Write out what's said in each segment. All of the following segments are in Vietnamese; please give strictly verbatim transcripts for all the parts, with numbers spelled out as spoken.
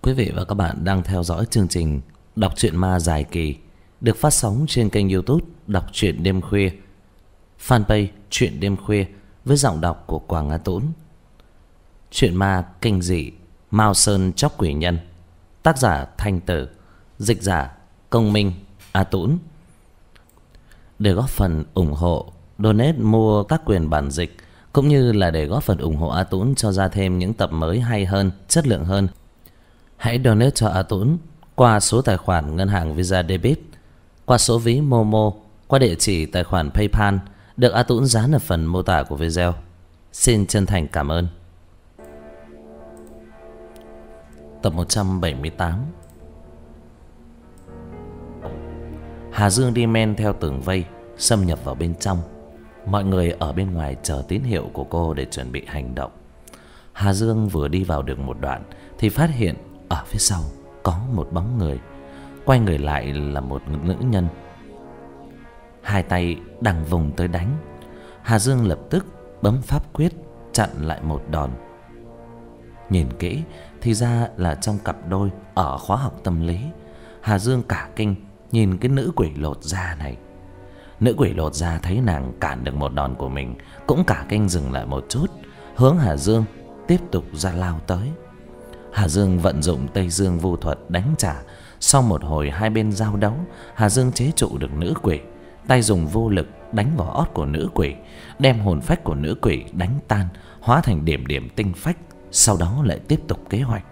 Quý vị và các bạn đang theo dõi chương trình Đọc truyện ma dài kỳ được phát sóng trên kênh YouTube Đọc truyện đêm khuya, fanpage Truyện đêm khuya với giọng đọc của Quảng Á Tũng. Truyện ma kinh dị Mao Sơn Chóc Quỷ Nhân, tác giả Thanh Tử, dịch giả Công Minh, Á Tũng. Để góp phần ủng hộ, donate mua các quyền bản dịch, cũng như là để góp phần ủng hộ Á Tũng cho ra thêm những tập mới hay hơn, chất lượng hơn, hãy donate cho Á Tũng qua số tài khoản ngân hàng Visa Debit, qua số ví Momo, qua địa chỉ tài khoản PayPal được Á Tũng dán ở phần mô tả của video. Xin chân thành cảm ơn. Tập một trăm bảy mươi tám. Hà Dương đi men theo tường vây, xâm nhập vào bên trong. Mọi người ở bên ngoài chờ tín hiệu của cô để chuẩn bị hành động. Hà Dương vừa đi vào được một đoạn thì phát hiện ở phía sau có một bóng người. Quay người lại là một nữ nhân, hai tay đang vùng tới đánh. Hà Dương lập tức bấm pháp quyết chặn lại một đòn. Nhìn kỹ thì ra là trong cặp đôi ở khóa học tâm lý. Hà Dương cả kinh nhìn cái nữ quỷ lột da này. Nữ quỷ lột da thấy nàng cản được một đòn của mình cũng cả kinh dừng lại một chút, hướng Hà Dương tiếp tục ra lao tới. Hà Dương vận dụng Tây Dương Vu thuật đánh trả. Sau một hồi hai bên giao đấu, Hà Dương chế trụ được nữ quỷ, tay dùng vô lực đánh vào ót của nữ quỷ, đem hồn phách của nữ quỷ đánh tan, hóa thành điểm điểm tinh phách. Sau đó lại tiếp tục kế hoạch.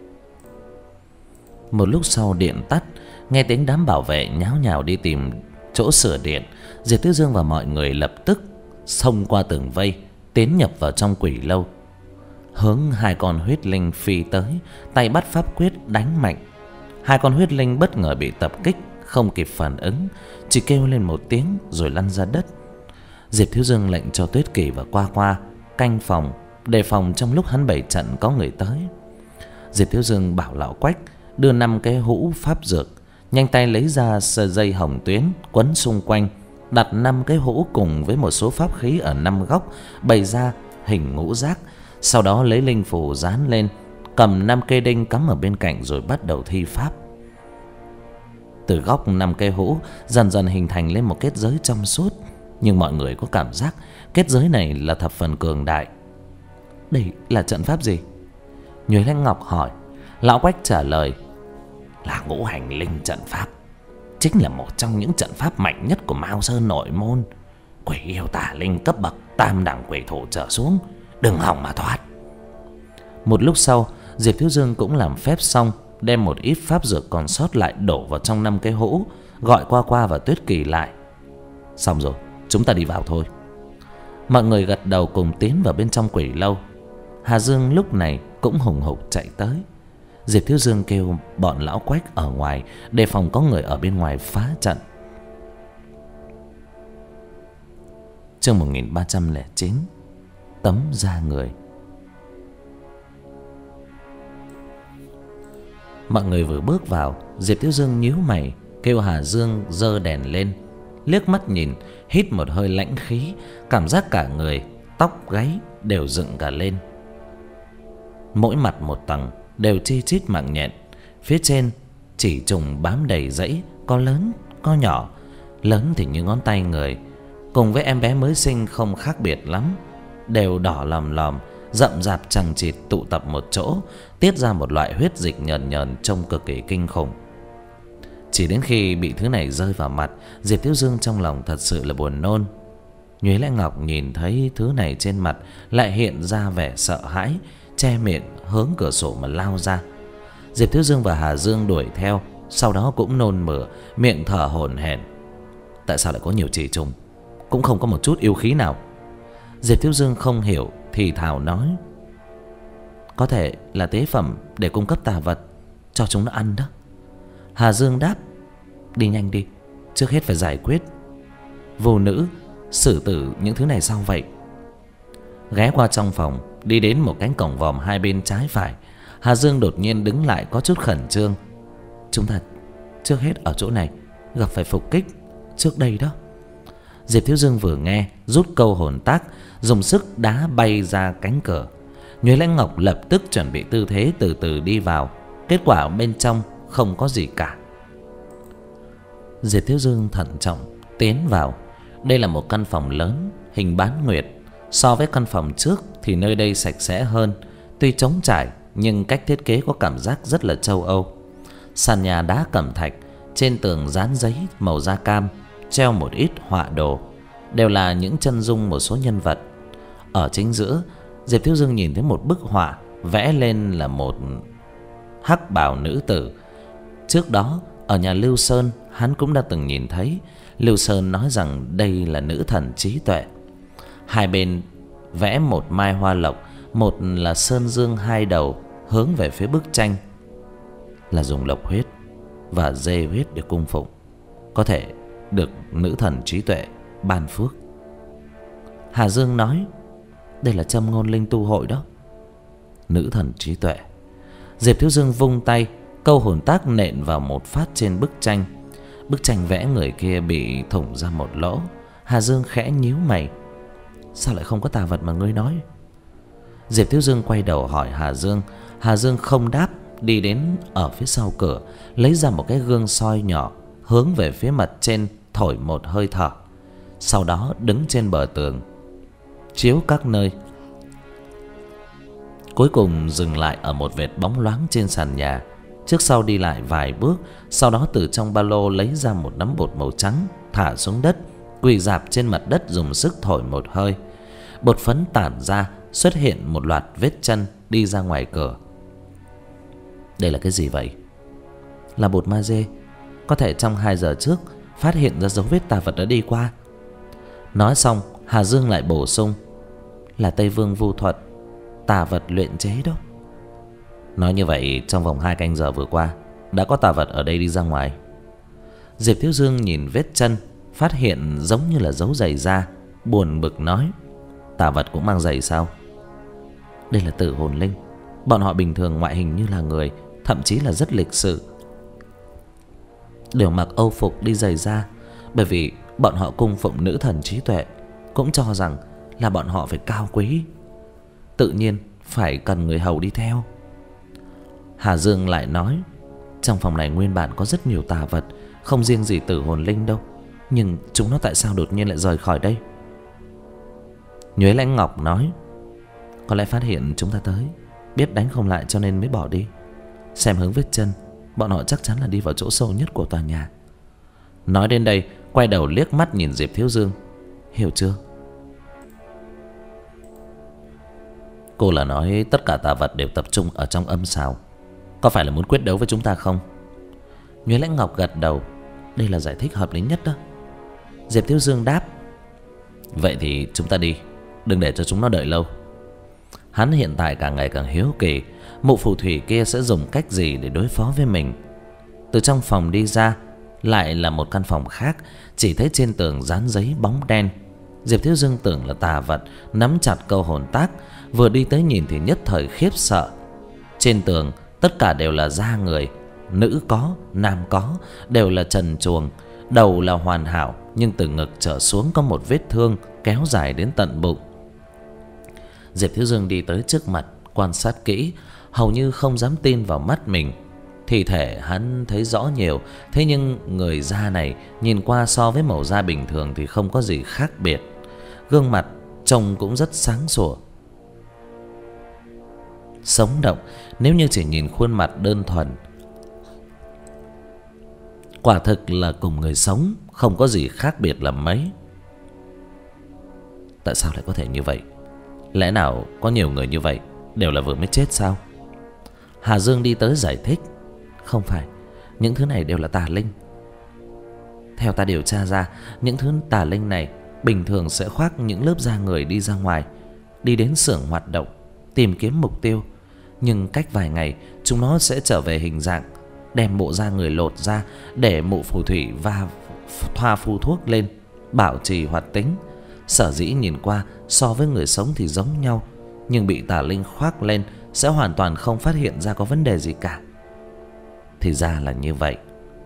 Một lúc sau điện tắt, nghe tiếng đám bảo vệ nháo nhào đi tìm chỗ sửa điện. Diệp Tư Dương và mọi người lập tức xông qua tường vây, tiến nhập vào trong quỷ lâu, hướng hai con huyết linh phi tới, tay bắt pháp quyết đánh mạnh. Hai con huyết linh bất ngờ bị tập kích, không kịp phản ứng, chỉ kêu lên một tiếng rồi lăn ra đất. Diệp Thiếu Dương lệnh cho Tuyết Kỳ và Qua Qua canh phòng, đề phòng trong lúc hắn bày trận có người tới. Diệp Thiếu Dương bảo lão Quách đưa năm cái hũ pháp dược, nhanh tay lấy ra sợi dây hồng tuyến quấn xung quanh, đặt năm cái hũ cùng với một số pháp khí ở năm góc, bày ra hình ngũ giác. Sau đó lấy linh phù dán lên, cầm năm cây đinh cắm ở bên cạnh rồi bắt đầu thi pháp. Từ góc năm cây hũ dần dần hình thành lên một kết giới trong suốt, nhưng mọi người có cảm giác kết giới này là thập phần cường đại. Đây là trận pháp gì? Nhuế Lãnh Ngọc hỏi. Lão Quách trả lời là ngũ hành linh trận pháp, chính là một trong những trận pháp mạnh nhất của Mao Sơn nội môn. Quỷ yêu tà linh cấp bậc tam đẳng quỷ thủ trở xuống đừng hòng mà thoát. Một lúc sau, Diệp Thiếu Dương cũng làm phép xong, đem một ít pháp dược còn sót lại đổ vào trong năm cái hũ, gọi Qua Qua và Tuyết Kỳ lại. Xong rồi, chúng ta đi vào thôi. Mọi người gật đầu cùng tiến vào bên trong quỷ lâu. Hà Dương lúc này cũng hùng hục chạy tới. Diệp Thiếu Dương kêu bọn lão Quách ở ngoài đề phòng có người ở bên ngoài phá trận. Chương một nghìn ba trăm lẻ chín. Tấm da người. Mọi người vừa bước vào, Diệp Thiếu Dương nhíu mày, kêu Hà Dương giơ đèn lên, liếc mắt nhìn, hít một hơi lãnh khí, cảm giác cả người, tóc gáy đều dựng cả lên. Mỗi mặt một tầng đều chi chít mạng nhện, phía trên chỉ trùng bám đầy rẫy, có lớn có nhỏ, lớn thì như ngón tay người, cùng với em bé mới sinh không khác biệt lắm, đều đỏ lòm lòm, rậm rạp chằng chịt tụ tập một chỗ, tiết ra một loại huyết dịch nhờn nhờn trông cực kỳ kinh khủng. Chỉ đến khi bị thứ này rơi vào mặt, Diệp Thiếu Dương trong lòng thật sự là buồn nôn. Nhuế Lãnh Ngọc nhìn thấy thứ này trên mặt lại hiện ra vẻ sợ hãi, che miệng hướng cửa sổ mà lao ra. Diệp Thiếu Dương và Hà Dương đuổi theo, sau đó cũng nôn mửa, miệng thở hổn hển. Tại sao lại có nhiều chỉ trùng, cũng không có một chút yêu khí nào? Diệp Thiếu Dương không hiểu thì thào nói, có thể là tế phẩm để cung cấp tà vật cho chúng nó ăn đó. Hà Dương đáp, đi nhanh đi, trước hết phải giải quyết vô nữ xử tử những thứ này sau vậy. Ghé qua trong phòng, đi đến một cánh cổng vòm hai bên trái phải, Hà Dương đột nhiên đứng lại có chút khẩn trương. Chúng ta trước hết ở chỗ này gặp phải phục kích trước đây đó. Diệp Thiếu Dương vừa nghe, rút câu hồn tác, dùng sức đá bay ra cánh cửa. Nhuế Lãnh Ngọc lập tức chuẩn bị tư thế từ từ đi vào. Kết quả bên trong không có gì cả. Diệp Thiếu Dương thận trọng tiến vào. Đây là một căn phòng lớn, hình bán nguyệt. So với căn phòng trước thì nơi đây sạch sẽ hơn. Tuy trống trải nhưng cách thiết kế có cảm giác rất là châu Âu. Sàn nhà đá cẩm thạch, trên tường dán giấy màu da cam, treo một ít họa đồ, đều là những chân dung một số nhân vật. Ở chính giữa, Diệp Thiếu Dương nhìn thấy một bức họa vẽ lên là một hắc bào nữ tử. Trước đó ở nhà Lưu Sơn hắn cũng đã từng nhìn thấy. Lưu Sơn nói rằng đây là nữ thần trí tuệ. Hai bên vẽ một mai hoa lộc, một là sơn dương hai đầu hướng về phía bức tranh, là dùng lộc huyết và dê huyết để cung phụng, có thể được nữ thần trí tuệ ban phước. Hà Dương nói đây là Châm Ngôn Linh Tu hội đó. Nữ thần trí tuệ. Diệp Thiếu Dương vung tay, câu hồn tác nện vào một phát trên bức tranh. Bức tranh vẽ người kia bị thủng ra một lỗ. Hà Dương khẽ nhíu mày. Sao lại không có tà vật mà ngươi nói? Diệp Thiếu Dương quay đầu hỏi Hà Dương. Hà Dương không đáp, đi đến ở phía sau cửa, lấy ra một cái gương soi nhỏ, hướng về phía mặt trên thổi một hơi thở. Sau đó đứng trên bờ tường, chiếu các nơi. Cuối cùng dừng lại ở một vệt bóng loáng trên sàn nhà. Trước sau đi lại vài bước, sau đó từ trong ba lô lấy ra một nắm bột màu trắng, thả xuống đất, quỳ rạp trên mặt đất dùng sức thổi một hơi. Bột phấn tản ra, xuất hiện một loạt vết chân đi ra ngoài cửa. Đây là cái gì vậy? Là bột ma dê. Có thể trong hai giờ trước phát hiện ra dấu vết tà vật đã đi qua. Nói xong, Hà Dương lại bổ sung, là Tây Vương vu thuật, tà vật luyện chế đó. Nói như vậy trong vòng hai canh giờ vừa qua đã có tà vật ở đây đi ra ngoài. Diệp Thiếu Dương nhìn vết chân, phát hiện giống như là dấu giày da, buồn bực nói, tà vật cũng mang giày sao? Đây là tử hồn linh. Bọn họ bình thường ngoại hình như là người, thậm chí là rất lịch sự, đều mặc âu phục đi giày da, bởi vì bọn họ cung phụng nữ thần trí tuệ, cũng cho rằng là bọn họ phải cao quý, tự nhiên phải cần người hầu đi theo. Hà Dương lại nói, trong phòng này nguyên bản có rất nhiều tà vật, không riêng gì tử hồn linh đâu, nhưng chúng nó tại sao đột nhiên lại rời khỏi đây? Nhuế Lãnh Ngọc nói, có lẽ phát hiện chúng ta tới, biết đánh không lại cho nên mới bỏ đi. Xem hướng vết chân, bọn họ chắc chắn là đi vào chỗ sâu nhất của tòa nhà. Nói đến đây, quay đầu liếc mắt nhìn Diệp Thiếu Dương. Hiểu chưa? Cô là nói tất cả tà vật đều tập trung ở trong âm sào, có phải là muốn quyết đấu với chúng ta không? Nhuế Lãnh Ngọc gật đầu. Đây là giải thích hợp lý nhất đó. Diệp Thiếu Dương đáp, vậy thì chúng ta đi, đừng để cho chúng nó đợi lâu. Hắn hiện tại càng ngày càng hiếu kỳ mụ phù thủy kia sẽ dùng cách gì để đối phó với mình. Từ trong phòng đi ra, lại là một căn phòng khác, chỉ thấy trên tường dán giấy bóng đen. Diệp Thiếu Dương tưởng là tà vật, nắm chặt câu hồn tác, vừa đi tới nhìn thì nhất thời khiếp sợ. Trên tường tất cả đều là da người, nữ có, nam có, đều là trần truồng, đầu là hoàn hảo, nhưng từ ngực trở xuống có một vết thương kéo dài đến tận bụng. Diệp Thiếu Dương đi tới trước mặt, quan sát kỹ, hầu như không dám tin vào mắt mình. Thi thể hắn thấy rõ nhiều, thế nhưng người da này nhìn qua so với màu da bình thường thì không có gì khác biệt. Gương mặt trông cũng rất sáng sủa, sống động. Nếu như chỉ nhìn khuôn mặt đơn thuần, quả thực là cùng người sống không có gì khác biệt là mấy. Tại sao lại có thể như vậy? Lẽ nào có nhiều người như vậy đều là vừa mới chết sao? Hà Dương đi tới giải thích, không phải, những thứ này đều là tà linh. Theo ta điều tra ra, những thứ tà linh này bình thường sẽ khoác những lớp da người đi ra ngoài, đi đến xưởng hoạt động, tìm kiếm mục tiêu. Nhưng cách vài ngày chúng nó sẽ trở về hình dạng, đem bộ da người lột ra để mụ phù thủy và thoa phù thuốc lên, bảo trì hoạt tính. Sở dĩ nhìn qua so với người sống thì giống nhau, nhưng bị tà linh khoác lên sẽ hoàn toàn không phát hiện ra có vấn đề gì cả. Thì ra là như vậy.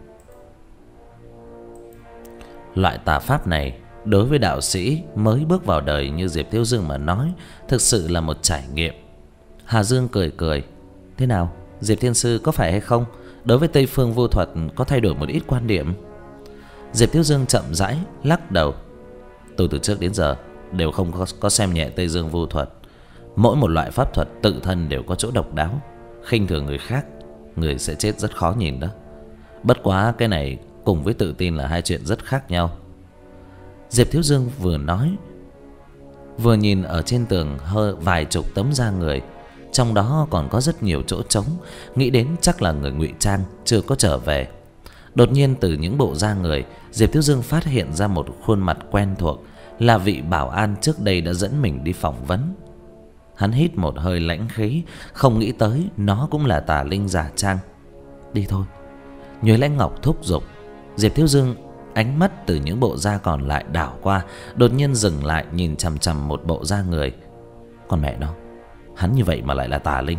Loại tà pháp này đối với đạo sĩ mới bước vào đời như Diệp Thiếu Dương mà nói, thực sự là một trải nghiệm. Hà Dương cười cười, thế nào, Diệp Thiên Sư có phải hay không, đối với Tây Phương Vô Thuật có thay đổi một ít quan điểm? Diệp Thiếu Dương chậm rãi lắc đầu. Tôi từ trước đến giờ đều không có, có xem nhẹ Tây Dương Vô Thuật. Mỗi một loại pháp thuật tự thân đều có chỗ độc đáo. Khinh thường người khác, người sẽ chết rất khó nhìn đó. Bất quá cái này cùng với tự tin là hai chuyện rất khác nhau. Diệp Thiếu Dương vừa nói, vừa nhìn ở trên tường hơn vài chục tấm da người, trong đó còn có rất nhiều chỗ trống, nghĩ đến chắc là người ngụy trang chưa có trở về. Đột nhiên từ những bộ da người, Diệp Thiếu Dương phát hiện ra một khuôn mặt quen thuộc, là vị bảo an trước đây đã dẫn mình đi phỏng vấn. Hắn hít một hơi lãnh khí, không nghĩ tới nó cũng là tà linh giả trang. Đi thôi. Nhuế Lãnh Ngọc thúc giục. Diệp Thiếu Dương ánh mắt từ những bộ da còn lại đảo qua, đột nhiên dừng lại nhìn chằm chằm một bộ da người. Con mẹ nó, hắn như vậy mà lại là tà linh.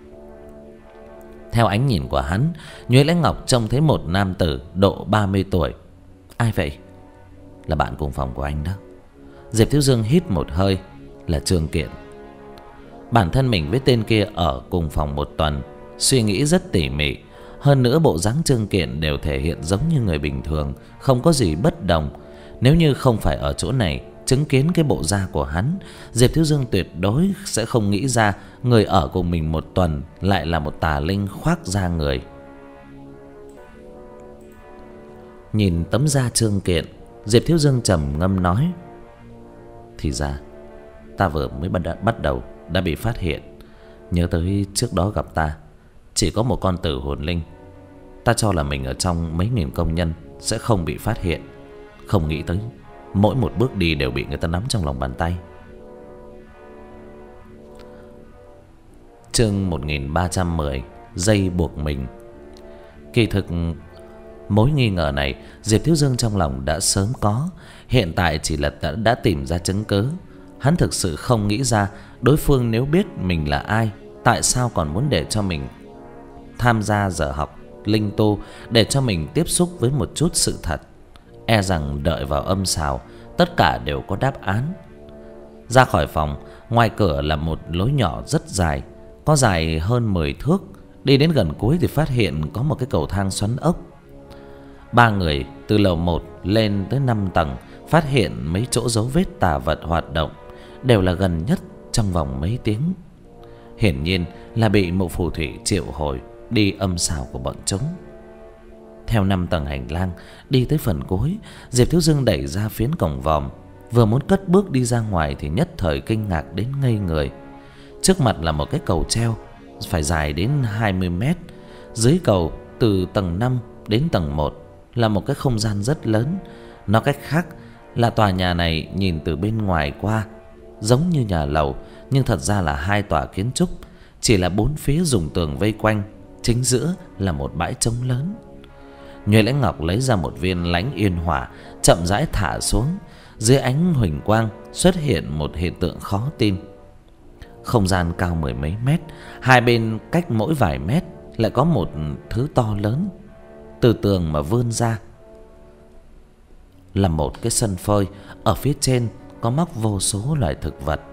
Theo ánh nhìn của hắn, Nhuế Lãnh Ngọc trông thấy một nam tử độ ba mươi tuổi. Ai vậy? Là bạn cùng phòng của anh đó. Diệp Thiếu Dương hít một hơi. Là Trương Kiện. Bản thân mình với tên kia ở cùng phòng một tuần, suy nghĩ rất tỉ mỉ. Hơn nữa bộ dáng Trương Kiện đều thể hiện giống như người bình thường, không có gì bất đồng. Nếu như không phải ở chỗ này chứng kiến cái bộ da của hắn, Diệp Thiếu Dương tuyệt đối sẽ không nghĩ ra người ở cùng mình một tuần lại là một tà linh khoác da người. Nhìn tấm da Trương Kiện, Diệp Thiếu Dương trầm ngâm nói: thì ra ta vừa mới bắt đầu đã bị phát hiện. Nhớ tới trước đó gặp ta chỉ có một con tử hồn linh, ta cho là mình ở trong mấy nghìn công nhân sẽ không bị phát hiện. Không nghĩ tới mỗi một bước đi đều bị người ta nắm trong lòng bàn tay. Chương một nghìn ba trăm mười, dây buộc mình. Kỳ thực mối nghi ngờ này Diệp Thiếu Dương trong lòng đã sớm có, hiện tại chỉ là đã, đã tìm ra chứng cứ. Hắn thực sự không nghĩ ra đối phương nếu biết mình là ai, tại sao còn muốn để cho mình tham gia giờ học linh tu, để cho mình tiếp xúc với một chút sự thật. E rằng đợi vào âm xào tất cả đều có đáp án. Ra khỏi phòng, ngoài cửa là một lối nhỏ rất dài, có dài hơn mười thước. Đi đến gần cuối thì phát hiện có một cái cầu thang xoắn ốc. Ba người từ lầu một lên tới năm tầng, phát hiện mấy chỗ dấu vết tà vật hoạt động, đều là gần nhất trong vòng mấy tiếng. Hiển nhiên là bị mụ phù thủy triệu hồi đi âm xào của bọn chúng. Theo năm tầng hành lang đi tới phần cuối, Diệp Thiếu Dương đẩy ra phiến cổng vòm, vừa muốn cất bước đi ra ngoài thì nhất thời kinh ngạc đến ngây người. Trước mặt là một cái cầu treo phải dài đến hai mươi mét. Dưới cầu từ tầng năm đến tầng một là một cái không gian rất lớn. Nói cách khác là tòa nhà này nhìn từ bên ngoài qua giống như nhà lầu, nhưng thật ra là hai tòa kiến trúc, chỉ là bốn phía dùng tường vây quanh, chính giữa là một bãi trống lớn. Nhuế Lãnh Ngọc lấy ra một viên lãnh yên hỏa, chậm rãi thả xuống. Dưới ánh huỳnh quang xuất hiện một hiện tượng khó tin. Không gian cao mười mấy mét, hai bên cách mỗi vài mét lại có một thứ to lớn từ tường mà vươn ra, là một cái sân phơi. Ở phía trên có mắc vô số loài thực vật.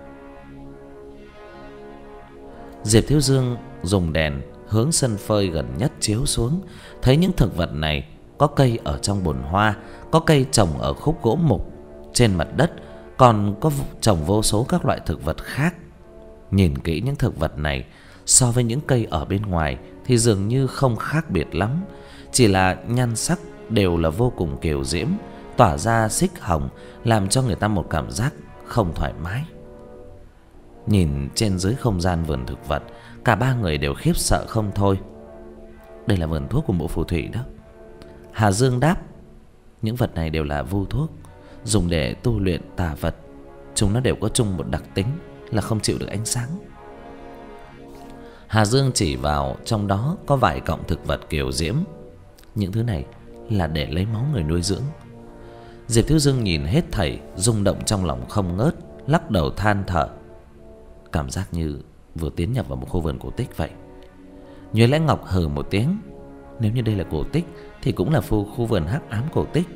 Diệp Thiếu Dương dùng đèn hướng sân phơi gần nhất chiếu xuống, thấy những thực vật này có cây ở trong bồn hoa, có cây trồng ở khúc gỗ mục. Trên mặt đất còn có trồng vô số các loại thực vật khác. Nhìn kỹ những thực vật này so với những cây ở bên ngoài thì dường như không khác biệt lắm, chỉ là nhan sắc đều là vô cùng kiều diễm, tỏa ra xích hồng, làm cho người ta một cảm giác không thoải mái. Nhìn trên dưới không gian vườn thực vật, cả ba người đều khiếp sợ không thôi. Đây là vườn thuốc của mụ phù thủy đó. Hà Dương đáp: những vật này đều là vu thuốc, dùng để tu luyện tà vật. Chúng nó đều có chung một đặc tính là không chịu được ánh sáng. Hà Dương chỉ vào trong đó có vài cọng thực vật kiều diễm. Những thứ này là để lấy máu người nuôi dưỡng. Diệp Thiếu Dương nhìn hết thảy, rung động trong lòng không ngớt, lắc đầu than thở. Cảm giác như vừa tiến nhập vào một khu vườn cổ tích vậy. Nhuế Lãnh Ngọc hừ một tiếng. Nếu như đây là cổ tích thì cũng là khu, khu vườn hắc ám cổ tích.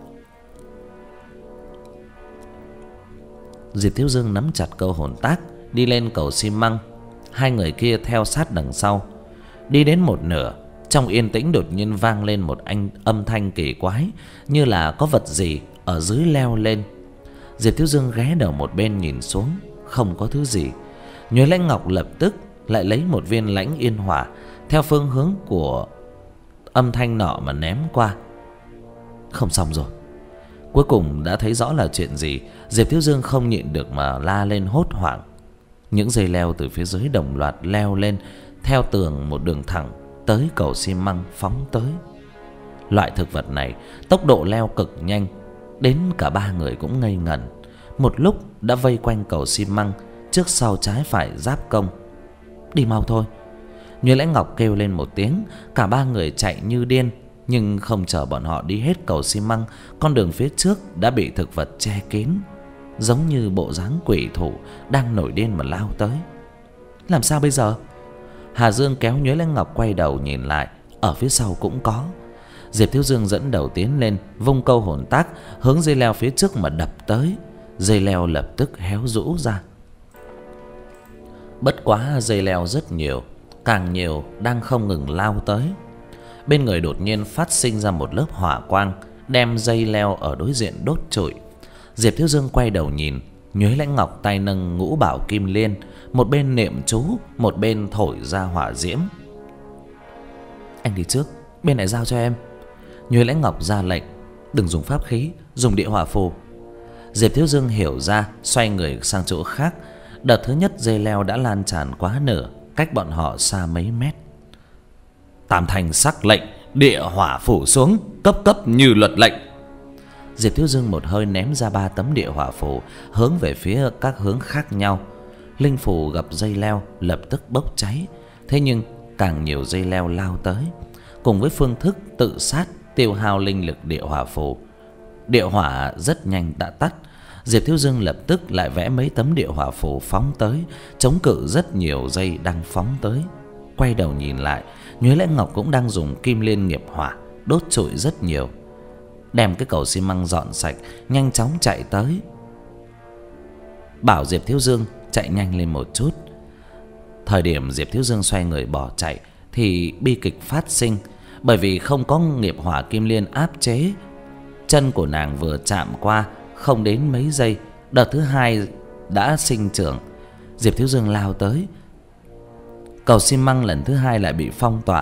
Diệp Thiếu Dương nắm chặt câu hồn tác, đi lên cầu xi măng. Hai người kia theo sát đằng sau. Đi đến một nửa, trong yên tĩnh đột nhiên vang lên một anh âm thanh kỳ quái, như là có vật gì ở dưới leo lên. Diệp Thiếu Dương ghé đầu một bên nhìn xuống, không có thứ gì. Nhuế Lãnh Ngọc lập tức lại lấy một viên Lãnh Yên Hỏa theo phương hướng của âm thanh nọ mà ném qua. Không xong rồi. Cuối cùng đã thấy rõ là chuyện gì. Diệp Thiếu Dương không nhịn được mà la lên hốt hoảng. Những dây leo từ phía dưới đồng loạt leo lên theo tường một đường thẳng tới cầu xi măng phóng tới. Loại thực vật này tốc độ leo cực nhanh, đến cả ba người cũng ngây ngẩn. Một lúc đã vây quanh cầu xi măng, trước sau trái phải giáp công. Đi mau thôi. Nhuế Lãnh Ngọc kêu lên một tiếng. Cả ba người chạy như điên. Nhưng không chờ bọn họ đi hết cầu xi măng, con đường phía trước đã bị thực vật che kín, giống như bộ dáng quỷ thủ đang nổi điên mà lao tới. Làm sao bây giờ? Hà Dương kéo Nhuế Lãnh Ngọc quay đầu nhìn lại. Ở phía sau cũng có. Diệp Thiếu Dương dẫn đầu tiến lên, vung câu hồn tác hướng dây leo phía trước mà đập tới. Dây leo lập tức héo rũ ra. Bất quá dây leo rất nhiều, càng nhiều đang không ngừng lao tới. Bên người đột nhiên phát sinh ra một lớp hỏa quang, đem dây leo ở đối diện đốt trụi. Diệp Thiếu Dương quay đầu nhìn. Nhuế Lãnh Ngọc tay nâng ngũ bảo kim liên, một bên niệm chú, một bên thổi ra hỏa diễm. Anh đi trước, bên này giao cho em. Nhuế Lãnh Ngọc ra lệnh. Đừng dùng pháp khí, dùng địa hỏa phù. Diệp Thiếu Dương hiểu ra, xoay người sang chỗ khác. Đợt thứ nhất dây leo đã lan tràn quá nửa, cách bọn họ xa mấy mét. Tam Thành sắc lệnh, địa hỏa phủ xuống, cấp cấp như luật lệnh. Diệp Thiếu Dương một hơi ném ra ba tấm địa hỏa phù, hướng về phía các hướng khác nhau. Linh phù gặp dây leo lập tức bốc cháy. Thế nhưng càng nhiều dây leo lao tới, cùng với phương thức tự sát tiêu hao linh lực địa hỏa phù, địa hỏa rất nhanh đã tắt. Diệp Thiếu Dương lập tức lại vẽ mấy tấm địa hỏa phù phóng tới, chống cự rất nhiều dây đang phóng tới. Quay đầu nhìn lại, Nhuế Lãnh Ngọc cũng đang dùng kim liên nghiệp hỏa đốt trụi rất nhiều, đem cái cầu xi măng dọn sạch, nhanh chóng chạy tới. Bảo Diệp Thiếu Dương chạy nhanh lên một chút. Thời điểm Diệp Thiếu Dương xoay người bỏ chạy thì bi kịch phát sinh, bởi vì không có nghiệp hỏa kim liên áp chế. Chân của nàng vừa chạm qua không đến mấy giây, đợt thứ hai đã sinh trưởng. Diệp Thiếu Dương lao tới, cầu xi măng lần thứ hai lại bị phong tỏa.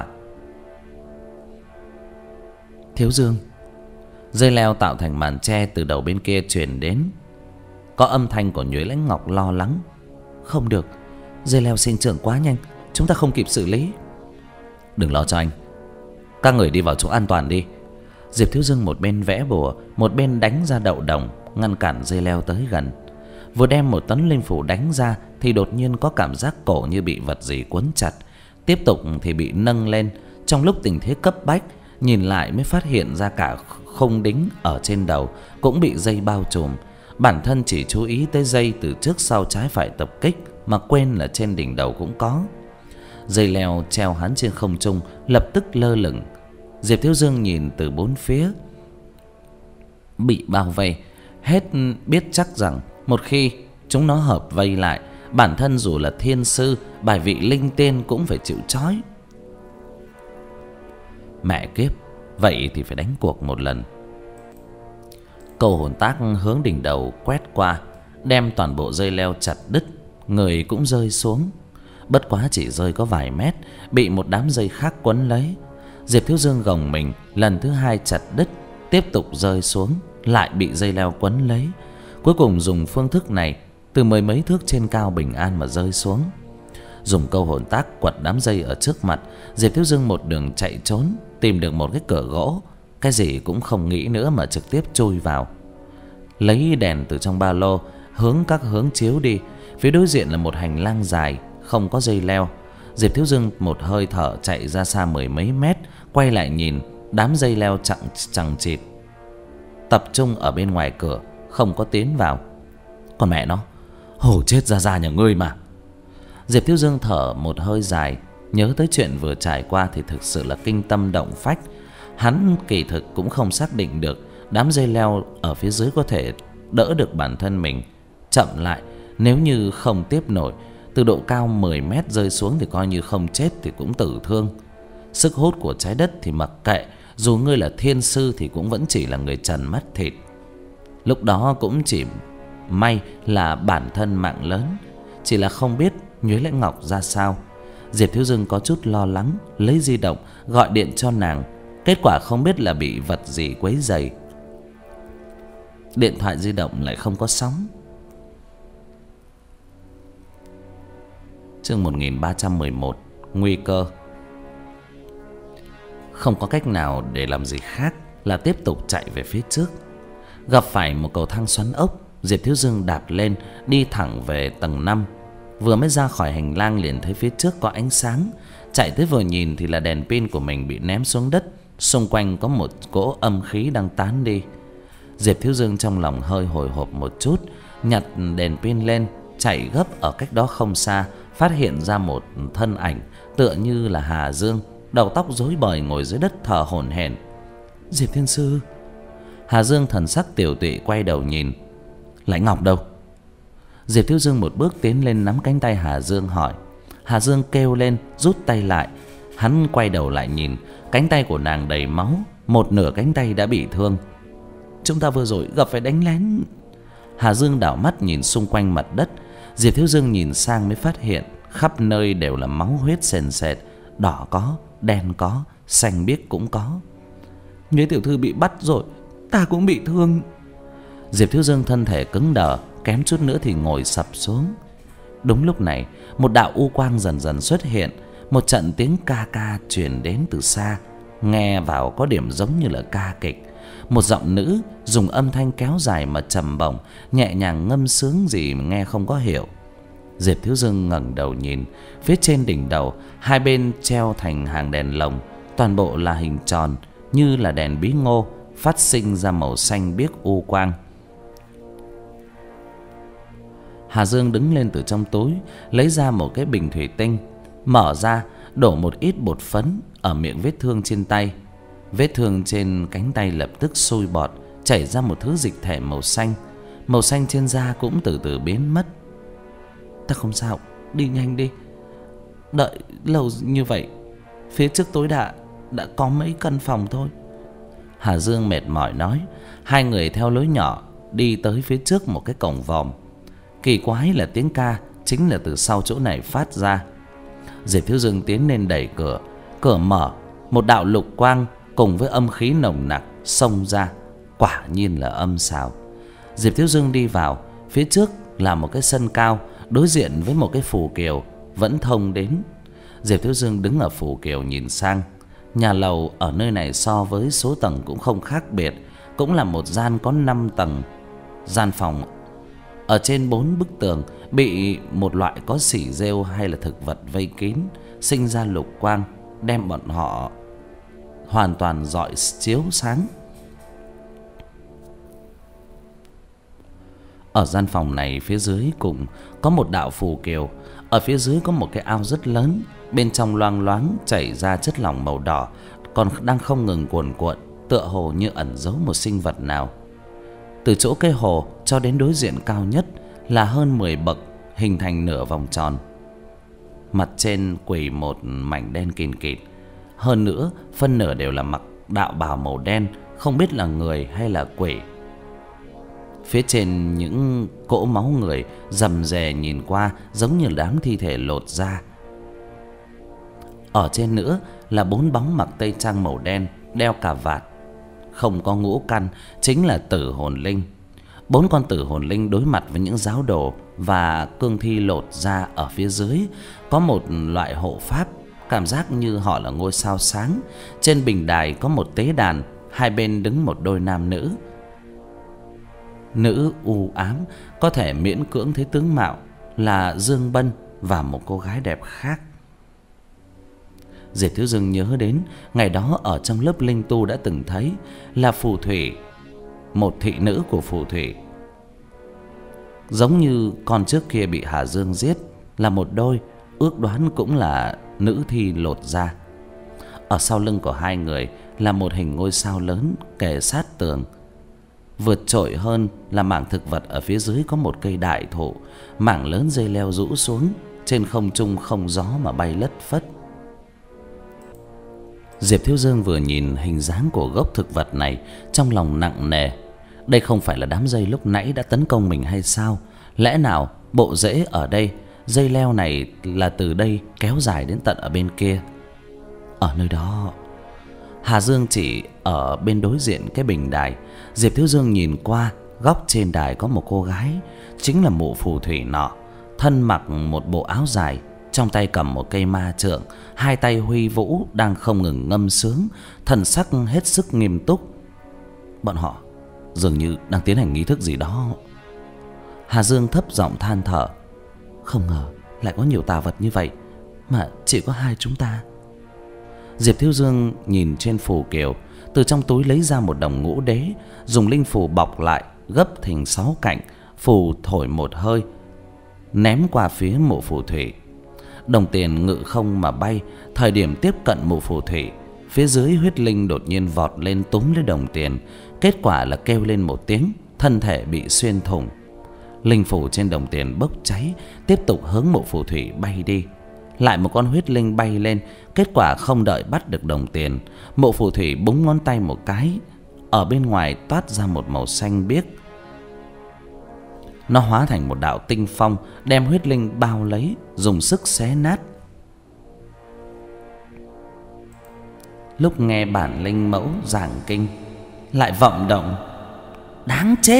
Thiếu Dương. Dây leo tạo thành màn tre từ đầu bên kia truyền đến. Có âm thanh của Nhuế Lãnh Ngọc lo lắng. Không được, dây leo sinh trưởng quá nhanh, chúng ta không kịp xử lý. Đừng lo cho anh, các người đi vào chỗ an toàn đi. Diệp Thiếu Dương một bên vẽ bùa, một bên đánh ra đậu đồng, ngăn cản dây leo tới gần. Vừa đem một tấn linh phủ đánh ra thì đột nhiên có cảm giác cổ như bị vật gì quấn chặt. Tiếp tục thì bị nâng lên. Trong lúc tình thế cấp bách, nhìn lại mới phát hiện ra cả khung đính ở trên đầu cũng bị dây bao trùm. Bản thân chỉ chú ý tới dây từ trước sau trái phải tập kích, mà quên là trên đỉnh đầu cũng có. Dây leo treo hắn trên không trung lập tức lơ lửng. Diệp Thiếu Dương nhìn từ bốn phía, bị bao vây, hết biết chắc rằng một khi chúng nó hợp vây lại, bản thân dù là thiên sư, bài vị linh tiên cũng phải chịu trói. Mẹ kiếp, vậy thì phải đánh cuộc một lần. Câu hồn tác hướng đỉnh đầu quét qua, đem toàn bộ dây leo chặt đứt, người cũng rơi xuống. Bất quá chỉ rơi có vài mét, bị một đám dây khác quấn lấy. Diệp Thiếu Dương gồng mình, lần thứ hai chặt đứt, tiếp tục rơi xuống, lại bị dây leo quấn lấy. Cuối cùng dùng phương thức này, từ mười mấy thước trên cao bình an mà rơi xuống. Dùng câu hồn tác quật đám dây ở trước mặt, Diệp Thiếu Dương một đường chạy trốn, tìm được một cái cửa gỗ, cái gì cũng không nghĩ nữa mà trực tiếp chui vào. Lấy đèn từ trong ba lô, hướng các hướng chiếu đi. Phía đối diện là một hành lang dài, không có dây leo. Diệp Thiếu Dương một hơi thở chạy ra xa mười mấy mét, quay lại nhìn, đám dây leo chằng chằng chịt tập trung ở bên ngoài cửa, không có tiến vào. Còn mẹ nó, hổ chết ra ra nhà ngươi mà. Diệp Thiếu Dương thở một hơi dài, nhớ tới chuyện vừa trải qua thì thực sự là kinh tâm động phách. Hắn kỳ thực cũng không xác định được đám dây leo ở phía dưới có thể đỡ được bản thân mình. Chậm lại, nếu như không tiếp nổi, Từ độ cao mười mét rơi xuống thì coi như không chết thì cũng tử thương. Sức hút của trái đất thì mặc kệ, dù ngươi là thiên sư thì cũng vẫn chỉ là người trần mắt thịt. Lúc đó cũng chỉ may là bản thân mạng lớn, chỉ là không biết Nhuế Lãnh Ngọc ra sao. Diệp Thiếu Dương có chút lo lắng, lấy di động gọi điện cho nàng. Kết quả không biết là bị vật gì quấy rầy, điện thoại di động lại không có sóng. Chương một nghìn ba trăm mười một. Nguy cơ. Không có cách nào để làm gì khác là tiếp tục chạy về phía trước. Gặp phải một cầu thang xoắn ốc, Diệp Thiếu Dương đạp lên, đi thẳng về tầng năm. Vừa mới ra khỏi hành lang liền thấy phía trước có ánh sáng. Chạy tới vừa nhìn thì là đèn pin của mình bị ném xuống đất. Xung quanh có một cỗ âm khí đang tán đi. Diệp Thiếu Dương trong lòng hơi hồi hộp một chút, nhặt đèn pin lên, chạy gấp ở cách đó không xa, phát hiện ra một thân ảnh tựa như là Hà Dương, đầu tóc rối bời ngồi dưới đất thở hổn hển. Diệp Thiên Sư. Hà Dương thần sắc tiểu tụy quay đầu nhìn. Lãnh Ngọc đâu? Diệp Thiếu Dương một bước tiến lên nắm cánh tay Hà Dương hỏi. Hà Dương kêu lên rút tay lại. Hắn quay đầu lại nhìn, cánh tay của nàng đầy máu, một nửa cánh tay đã bị thương. Chúng ta vừa rồi gặp phải đánh lén. Hà Dương đảo mắt nhìn xung quanh mặt đất. Diệp Thiếu Dương nhìn sang mới phát hiện khắp nơi đều là máu huyết sền sệt, đỏ có, đen có, xanh biếc cũng có. Nhuế tiểu thư bị bắt rồi, ta cũng bị thương. Diệp Thiếu Dương thân thể cứng đờ, kém chút nữa thì ngồi sập xuống. Đúng lúc này, một đạo u quang dần dần xuất hiện, một trận tiếng ca ca truyền đến từ xa, nghe vào có điểm giống như là ca kịch. Một giọng nữ dùng âm thanh kéo dài mà trầm bổng, nhẹ nhàng ngâm sướng gì mà nghe không có hiểu. Diệp Thiếu Dương ngẩng đầu nhìn, phía trên đỉnh đầu hai bên treo thành hàng đèn lồng, toàn bộ là hình tròn như là đèn bí ngô, phát sinh ra màu xanh biếc u quang. Hà Dương đứng lên từ trong túi, lấy ra một cái bình thủy tinh, mở ra, đổ một ít bột phấn ở miệng vết thương trên tay. Vết thương trên cánh tay lập tức sôi bọt, chảy ra một thứ dịch thể màu xanh. Màu xanh trên da cũng từ từ biến mất. Ta không sao, đi nhanh đi. Đợi lâu như vậy, phía trước tối đa đã có mấy căn phòng thôi. Hà Dương mệt mỏi nói. Hai người theo lối nhỏ đi tới phía trước một cái cổng vòm. Kỳ quái là tiếng ca chính là từ sau chỗ này phát ra. Diệp Thiếu Dương tiến lên đẩy cửa. Cửa mở, một đạo lục quang cùng với âm khí nồng nặc xông ra, quả nhiên là âm xào. Diệp Thiếu Dương đi vào, phía trước là một cái sân cao, đối diện với một cái phù kiều vẫn thông đến. Diệp Thiếu Dương đứng ở phù kiều nhìn sang. Nhà lầu ở nơi này so với số tầng cũng không khác biệt, cũng là một gian có năm tầng. Gian phòng ở trên bốn bức tường bị một loại có xỉ rêu hay là thực vật vây kín, sinh ra lục quang, đem bọn họ hoàn toàn rọi chiếu sáng. Ở gian phòng này phía dưới cũng có một đạo phù kiều. Ở phía dưới có một cái ao rất lớn, bên trong loang loáng chảy ra chất lỏng màu đỏ, còn đang không ngừng cuồn cuộn, tựa hồ như ẩn giấu một sinh vật nào. Từ chỗ cây hồ cho đến đối diện cao nhất là hơn mười bậc, hình thành nửa vòng tròn. Mặt trên quỳ một mảnh đen kìn kịt, hơn nữa phân nửa đều là mặc đạo bào màu đen, không biết là người hay là quỷ. Phía trên những cỗ máu người rầm rề, nhìn qua giống như đám thi thể lột da. Ở trên nữa là bốn bóng mặc tây trang màu đen, đeo cà vạt, không có ngũ căn, chính là tử hồn linh. Bốn con tử hồn linh đối mặt với những giáo đồ và cương thi lột da. Ở phía dưới có một loại hộ pháp, cảm giác như họ là ngôi sao sáng. Trên bình đài có một tế đàn, hai bên đứng một đôi nam nữ. Nữ u ám, có thể miễn cưỡng thấy tướng mạo là Dương Bân và một cô gái đẹp khác. Diệp Thiếu Dương nhớ đến ngày đó ở trong lớp linh tu đã từng thấy là phù thủy, một thị nữ của phù thủy, giống như con trước kia bị Hà Dương giết, là một đôi, ước đoán cũng là nữ thi lột da. Ở sau lưng của hai người là một hình ngôi sao lớn kề sát tường. Vượt trội hơn là mảng thực vật ở phía dưới có một cây đại thụ, mảng lớn dây leo rũ xuống, trên không trung không gió mà bay lất phất. Diệp Thiếu Dương vừa nhìn hình dáng của gốc thực vật này, trong lòng nặng nề. Đây không phải là đám dây lúc nãy đã tấn công mình hay sao? Lẽ nào bộ rễ ở đây, dây leo này là từ đây kéo dài đến tận ở bên kia? Ở nơi đó, Hà Dương chỉ ở bên đối diện cái bình đài. Diệp Thiếu Dương nhìn qua, góc trên đài có một cô gái, chính là mụ phù thủy nọ. Thân mặc một bộ áo dài, trong tay cầm một cây ma trượng, hai tay huy vũ đang không ngừng ngâm sướng, thần sắc hết sức nghiêm túc. Bọn họ dường như đang tiến hành nghi thức gì đó. Hà Dương thấp giọng than thở. Không ngờ lại có nhiều tà vật như vậy, mà chỉ có hai chúng ta. Diệp Thiếu Dương nhìn trên phù kiều, từ trong túi lấy ra một đồng ngũ đế, dùng linh phù bọc lại, gấp thành sáu cạnh. Phù thổi một hơi, ném qua phía mộ phù thủy. Đồng tiền ngự không mà bay. Thời điểm tiếp cận mộ phù thủy, phía dưới huyết linh đột nhiên vọt lên túm lấy đồng tiền. Kết quả là kêu lên một tiếng, thân thể bị xuyên thủng. Linh phù trên đồng tiền bốc cháy, tiếp tục hướng mộ phù thủy bay đi. Lại một con huyết linh bay lên. Kết quả không đợi bắt được đồng tiền, mộ phù thủy búng ngón tay một cái, ở bên ngoài toát ra một màu xanh biếc. Nó hóa thành một đạo tinh phong, đem huyết linh bao lấy, dùng sức xé nát. Lúc nghe bản linh mẫu giảng kinh, lại vọng động. Đáng chết!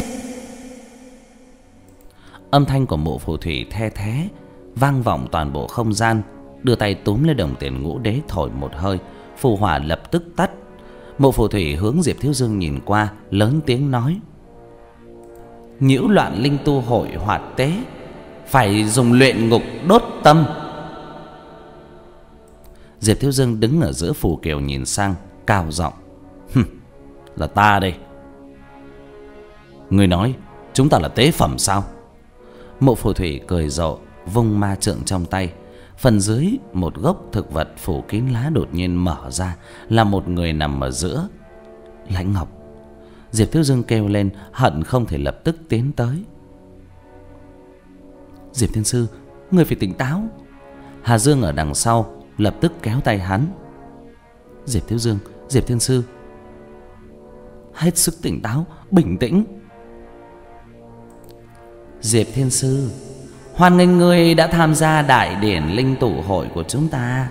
Âm thanh của mộ phù thủy the thé vang vọng toàn bộ không gian. Đưa tay túm lấy đồng tiền ngũ đế thổi một hơi, phù hỏa lập tức tắt. Mộ phù thủy hướng Diệp Thiếu Dương nhìn qua, lớn tiếng nói: nhiễu loạn linh tu hội hoạt tế, phải dùng luyện ngục đốt tâm. Diệp Thiếu Dương đứng ở giữa phù kiều nhìn sang, cao giọng: là ta đây. Người nói chúng ta là tế phẩm sao? Mộ phù thủy cười rộ, vung ma trượng trong tay. Phần dưới một gốc thực vật phủ kín lá đột nhiên mở ra, là một người nằm ở giữa. Lãnh Ngọc! Diệp Thiếu Dương kêu lên, hận không thể lập tức tiến tới. Diệp Thiên Sư, người phải tỉnh táo. Hà Dương ở đằng sau lập tức kéo tay hắn. Diệp Thiếu Dương, Diệp Thiên Sư, hết sức tỉnh táo, bình tĩnh. Diệp Thiên Sư, hoan nghênh ngươi đã tham gia đại điển linh tụ hội của chúng ta.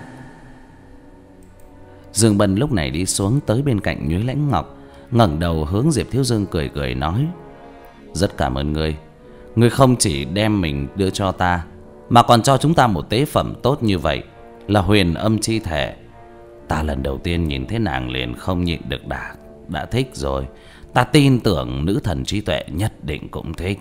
Dương Bân lúc này đi xuống tới bên cạnh Nhuế Lãnh Ngọc, ngẩng đầu hướng Diệp Thiếu Dương cười cười nói: rất cảm ơn ngươi. Ngươi không chỉ đem mình đưa cho ta, mà còn cho chúng ta một tế phẩm tốt như vậy, là huyền âm chi thể. Ta lần đầu tiên nhìn thấy nàng liền không nhịn được đã, đã thích rồi. Ta tin tưởng nữ thần trí tuệ nhất định cũng thích.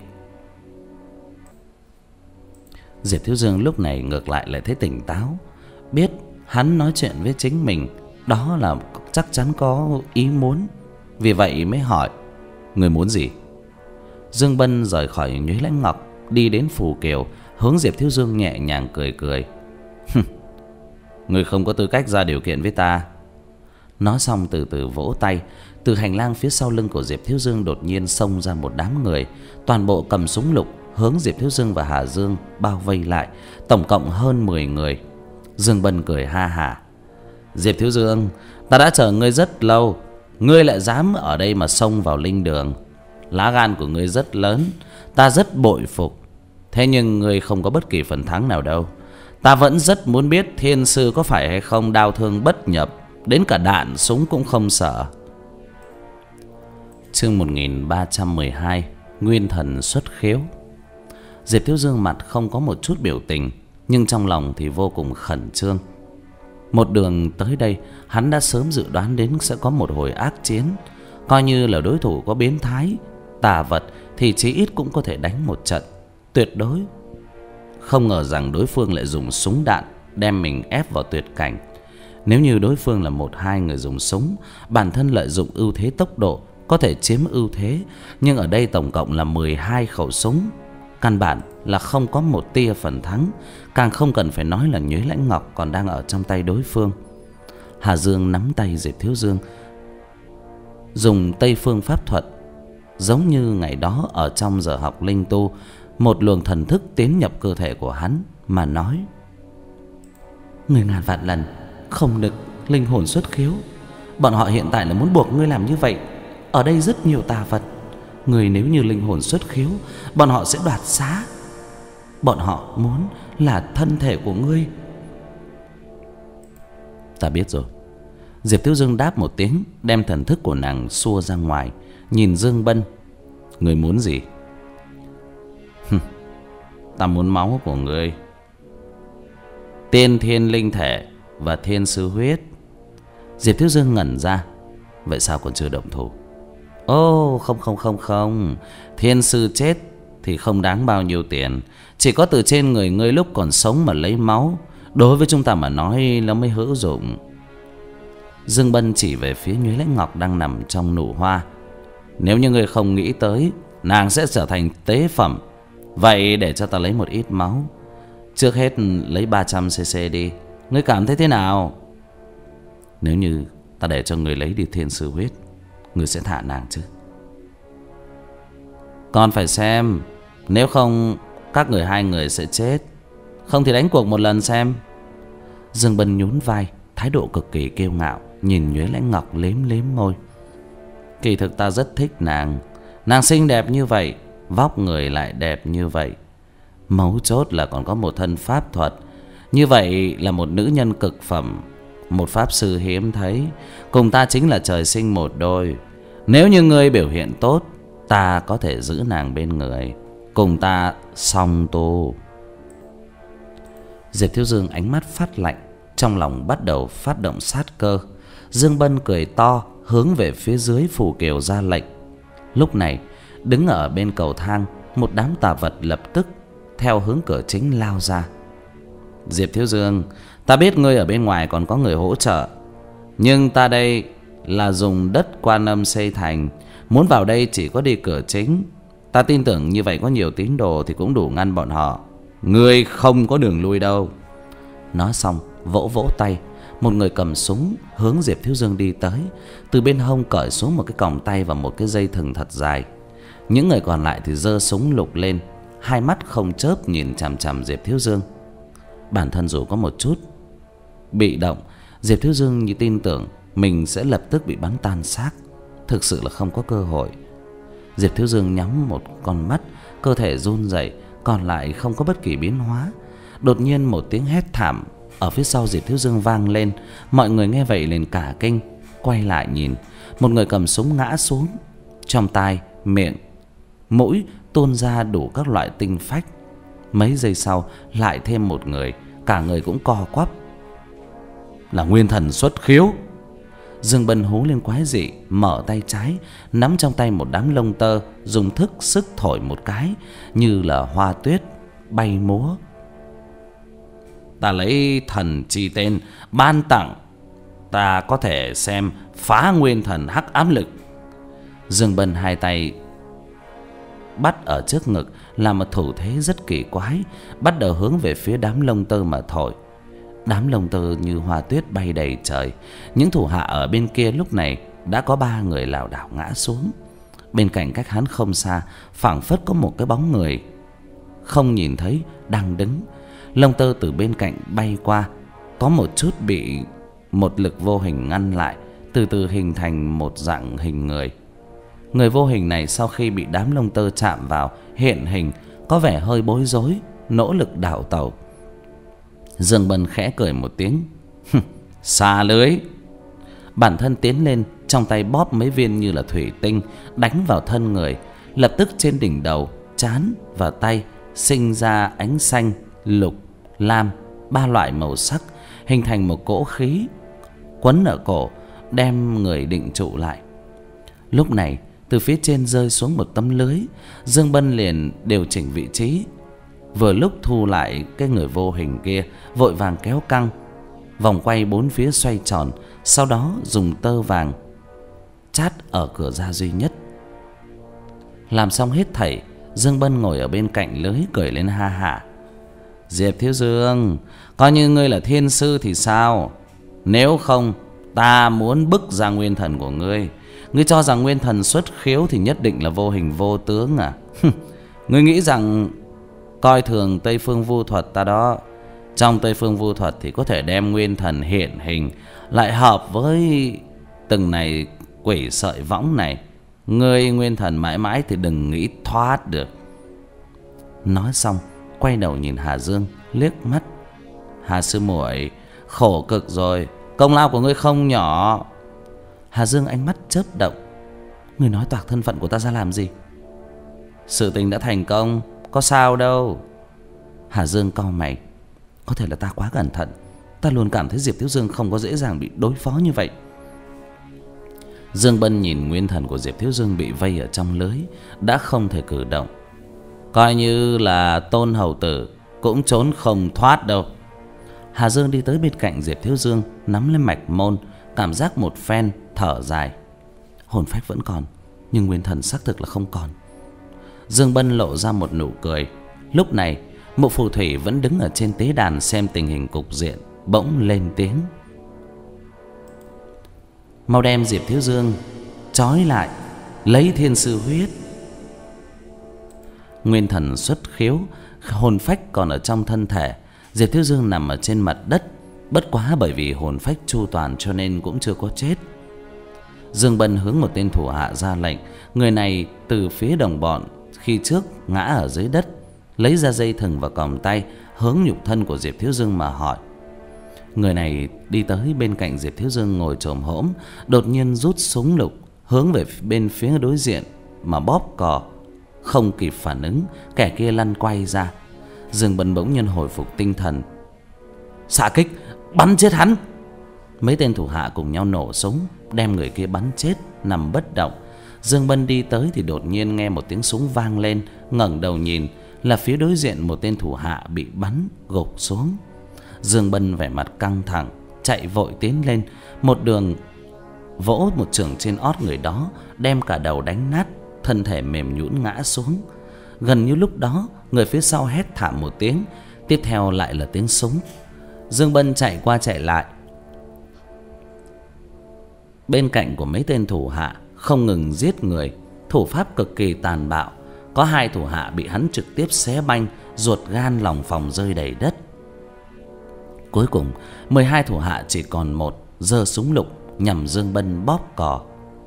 Diệp Thiếu Dương lúc này ngược lại lại thấy tỉnh táo, biết hắn nói chuyện với chính mình đó là chắc chắn có ý muốn, vì vậy mới hỏi: người muốn gì? Dương Bân rời khỏi Nhuế Lãnh Ngọc, đi đến phù kiều, hướng Diệp Thiếu Dương nhẹ nhàng cười cười: người không có tư cách ra điều kiện với ta. Nói xong từ từ vỗ tay. Từ hành lang phía sau lưng của Diệp Thiếu Dương đột nhiên xông ra một đám người, toàn bộ cầm súng lục, hướng Diệp Thiếu Dương và Hà Dương bao vây lại, tổng cộng hơn mười người. Dương Bân cười ha hả: Diệp Thiếu Dương, ta đã chờ ngươi rất lâu, ngươi lại dám ở đây mà xông vào linh đường. Lá gan của ngươi rất lớn, ta rất bội phục. Thế nhưng ngươi không có bất kỳ phần thắng nào đâu. Ta vẫn rất muốn biết Thiên Sư có phải hay không đao thương bất nhập, đến cả đạn súng cũng không sợ. Chương một nghìn ba trăm mười hai, Nguyên Thần xuất khiếu. Diệp Thiếu Dương mặt không có một chút biểu tình, nhưng trong lòng thì vô cùng khẩn trương. Một đường tới đây, hắn đã sớm dự đoán đến sẽ có một hồi ác chiến. Coi như là đối thủ có biến thái, tà vật, thì chí ít cũng có thể đánh một trận tuyệt đối. Không ngờ rằng đối phương lại dùng súng đạn đem mình ép vào tuyệt cảnh. Nếu như đối phương là một hai người dùng súng, bản thân lợi dụng ưu thế tốc độ có thể chiếm ưu thế. Nhưng ở đây tổng cộng là mười hai khẩu súng, căn bản là không có một tia phần thắng. Càng không cần phải nói là Nhuế Lãnh Ngọc còn đang ở trong tay đối phương. Hà Dương nắm tay Diệp Thiếu Dương, dùng Tây Phương pháp thuật, giống như ngày đó ở trong giờ học linh tu. Một luồng thần thức tiến nhập cơ thể của hắn, mà nói: Người ngàn vạn lần không được linh hồn xuất khiếu. Bọn họ hiện tại là muốn buộc ngươi làm như vậy. Ở đây rất nhiều tà vật. Người nếu như linh hồn xuất khiếu, bọn họ sẽ đoạt xá. Bọn họ muốn là thân thể của ngươi. Ta biết rồi. Diệp Thiếu Dương đáp một tiếng, đem thần thức của nàng xua ra ngoài, nhìn Dương Bân: Người muốn gì? Ta muốn máu của ngươi, tiên thiên linh thể và thiên sư huyết. Diệp Thiếu Dương ngẩn ra: Vậy sao còn chưa động thủ? Ô, không không không không, thiên sư chết thì không đáng bao nhiêu tiền. Chỉ có từ trên người ngươi lúc còn sống mà lấy máu, đối với chúng ta mà nói nó mới hữu dụng. Dương Bân chỉ về phía Nhuế Lãnh Ngọc đang nằm trong nụ hoa: Nếu như ngươi không nghĩ tới nàng sẽ trở thành tế phẩm, vậy để cho ta lấy một ít máu. Trước hết lấy ba trăm xê xê đi. Ngươi cảm thấy thế nào? Nếu như ta để cho ngươi lấy đi thiên sư huyết, ngươi sẽ thả nàng chứ? Còn phải xem. Nếu không các người hai người sẽ chết. Không thì đánh cuộc một lần xem. Dương Bân nhún vai, thái độ cực kỳ kiêu ngạo, nhìn Nhuế Lãnh Ngọc liếm liếm môi: Kỳ thực ta rất thích nàng. Nàng xinh đẹp như vậy, vóc người lại đẹp như vậy, mấu chốt là còn có một thân pháp thuật. Như vậy là một nữ nhân cực phẩm, một pháp sư hiếm thấy. Cùng ta chính là trời sinh một đôi. Nếu như ngươi biểu hiện tốt, ta có thể giữ nàng bên người, cùng ta song tu. Diệp Thiếu Dương ánh mắt phát lạnh, trong lòng bắt đầu phát động sát cơ. Dương Bân cười to, hướng về phía dưới phù kiều ra lệnh. Lúc này đứng ở bên cầu thang, một đám tà vật lập tức theo hướng cửa chính lao ra. Diệp Thiếu Dương, ta biết ngươi ở bên ngoài còn có người hỗ trợ, nhưng ta đây là dùng đất Quan Âm xây thành, muốn vào đây chỉ có đi cửa chính. Ta tin tưởng như vậy có nhiều tín đồ thì cũng đủ ngăn bọn họ. Ngươi không có đường lui đâu. Nói xong vỗ vỗ tay, một người cầm súng hướng Diệp Thiếu Dương đi tới, từ bên hông cởi xuống một cái còng tay và một cái dây thừng thật dài. Những người còn lại thì giơ súng lục lên, hai mắt không chớp nhìn chằm chằm Diệp Thiếu Dương. Bản thân dù có một chút bị động, Diệp Thiếu Dương như tin tưởng mình sẽ lập tức bị bắn tan xác, thực sự là không có cơ hội. Diệp Thiếu Dương nhắm một con mắt, cơ thể run rẩy, còn lại không có bất kỳ biến hóa. Đột nhiên một tiếng hét thảm ở phía sau Diệp Thiếu Dương vang lên. Mọi người nghe vậy liền cả kinh, quay lại nhìn. Một người cầm súng ngã xuống, trong tai, miệng, mũi tuôn ra đủ các loại tinh phách. Mấy giây sau lại thêm một người, cả người cũng co quắp. Là nguyên thần xuất khiếu. Dương Bân hú lên quái dị, mở tay trái, nắm trong tay một đám lông tơ, dùng thức sức thổi một cái, như là hoa tuyết bay múa. Ta lấy thần chi tên ban tặng, ta có thể xem phá nguyên thần hắc ám lực. Dương Bân hai tay bắt ở trước ngực, làm một thủ thế rất kỳ quái, bắt đầu hướng về phía đám lông tơ mà thổi. Đám lông tơ như hoa tuyết bay đầy trời. Những thủ hạ ở bên kia lúc này đã có ba người lảo đảo ngã xuống. Bên cạnh cách hắn không xa, phảng phất có một cái bóng người không nhìn thấy đang đứng. Lông tơ từ bên cạnh bay qua, có một chút bị một lực vô hình ngăn lại, từ từ hình thành một dạng hình người. Người vô hình này sau khi bị đám lông tơ chạm vào hiện hình, có vẻ hơi bối rối, nỗ lực đảo tẩu. Dương Bân khẽ cười một tiếng: xa lưới. Bản thân tiến lên, trong tay bóp mấy viên như là thủy tinh, đánh vào thân người. Lập tức trên đỉnh đầu, trán và tay sinh ra ánh xanh, lục, lam, ba loại màu sắc, hình thành một cỗ khí quấn ở cổ, đem người định trụ lại. Lúc này từ phía trên rơi xuống một tấm lưới. Dương Bân liền điều chỉnh vị trí, vừa lúc thu lại cái người vô hình kia, vội vàng kéo căng, vòng quay bốn phía xoay tròn, sau đó dùng tơ vàng chát ở cửa ra duy nhất. Làm xong hết thảy, Dương Bân ngồi ở bên cạnh lưới cười lên ha hả: Diệp Thiếu Dương, coi như ngươi là thiên sư thì sao? Nếu không, ta muốn bức ra nguyên thần của ngươi. Ngươi cho rằng nguyên thần xuất khiếu thì nhất định là vô hình vô tướng à? Ngươi nghĩ rằng coi thường Tây Phương Vu thuật ta đó. Trong Tây Phương Vu Thuật thì có thể đem nguyên thần hiện hình, lại hợp với từng này quỷ sợi võng này. Ngươi nguyên thần mãi mãi thì đừng nghĩ thoát được. Nói xong quay đầu nhìn Hà Dương liếc mắt. Hà sư muội, khổ cực rồi, công lao của ngươi không nhỏ. Hà Dương ánh mắt chớp động. Ngươi nói toạc thân phận của ta ra làm gì? Sự tình đã thành công, có sao đâu. Hà Dương cau mày. Có thể là ta quá cẩn thận. Ta luôn cảm thấy Diệp Thiếu Dương không có dễ dàng bị đối phó như vậy. Dương Bân nhìn nguyên thần của Diệp Thiếu Dương bị vây ở trong lưới, đã không thể cử động. Coi như là Tôn hầu tử cũng trốn không thoát đâu. Hà Dương đi tới bên cạnh Diệp Thiếu Dương, nắm lên mạch môn, cảm giác một phen, thở dài. Hồn phách vẫn còn, nhưng nguyên thần xác thực là không còn. Dương Bân lộ ra một nụ cười. Lúc này Mộ Phù Thủy vẫn đứng ở trên tế đàn xem tình hình cục diện, bỗng lên tiếng. Mau đem Diệp Thiếu Dương trói lại, lấy thiên sư huyết. Nguyên thần xuất khiếu, hồn phách còn ở trong thân thể. Diệp Thiếu Dương nằm ở trên mặt đất, bất quá bởi vì hồn phách chu toàn cho nên cũng chưa có chết. Dương Bân hướng một tên thủ hạ ra lệnh. Người này từ phía đồng bọn khi trước ngã ở dưới đất, lấy ra dây thừng và còng tay, hướng nhục thân của Diệp Thiếu Dương mà hỏi. Người này đi tới bên cạnh Diệp Thiếu Dương ngồi chồm hổm, đột nhiên rút súng lục hướng về bên phía đối diện mà bóp cò. Không kịp phản ứng, kẻ kia lăn quay ra. Dương Bân bỗng nhiên hồi phục tinh thần, xạ kích, bắn chết hắn. Mấy tên thủ hạ cùng nhau nổ súng, đem người kia bắn chết, nằm bất động. Dương Bân đi tới thì đột nhiên nghe một tiếng súng vang lên, ngẩng đầu nhìn, là phía đối diện một tên thủ hạ bị bắn gục xuống. Dương Bân vẻ mặt căng thẳng, chạy vội tiến lên, một đường vỗ một chưởng trên ót người đó, đem cả đầu đánh nát, thân thể mềm nhũn ngã xuống. Gần như lúc đó, người phía sau hét thảm một tiếng, tiếp theo lại là tiếng súng. Dương Bân chạy qua chạy lại bên cạnh của mấy tên thủ hạ, không ngừng giết người, thủ pháp cực kỳ tàn bạo. Có hai thủ hạ bị hắn trực tiếp xé banh, ruột gan lòng phòng rơi đầy đất. Cuối cùng mười hai thủ hạ chỉ còn một, giơ súng lục nhằm Dương Bân bóp cò.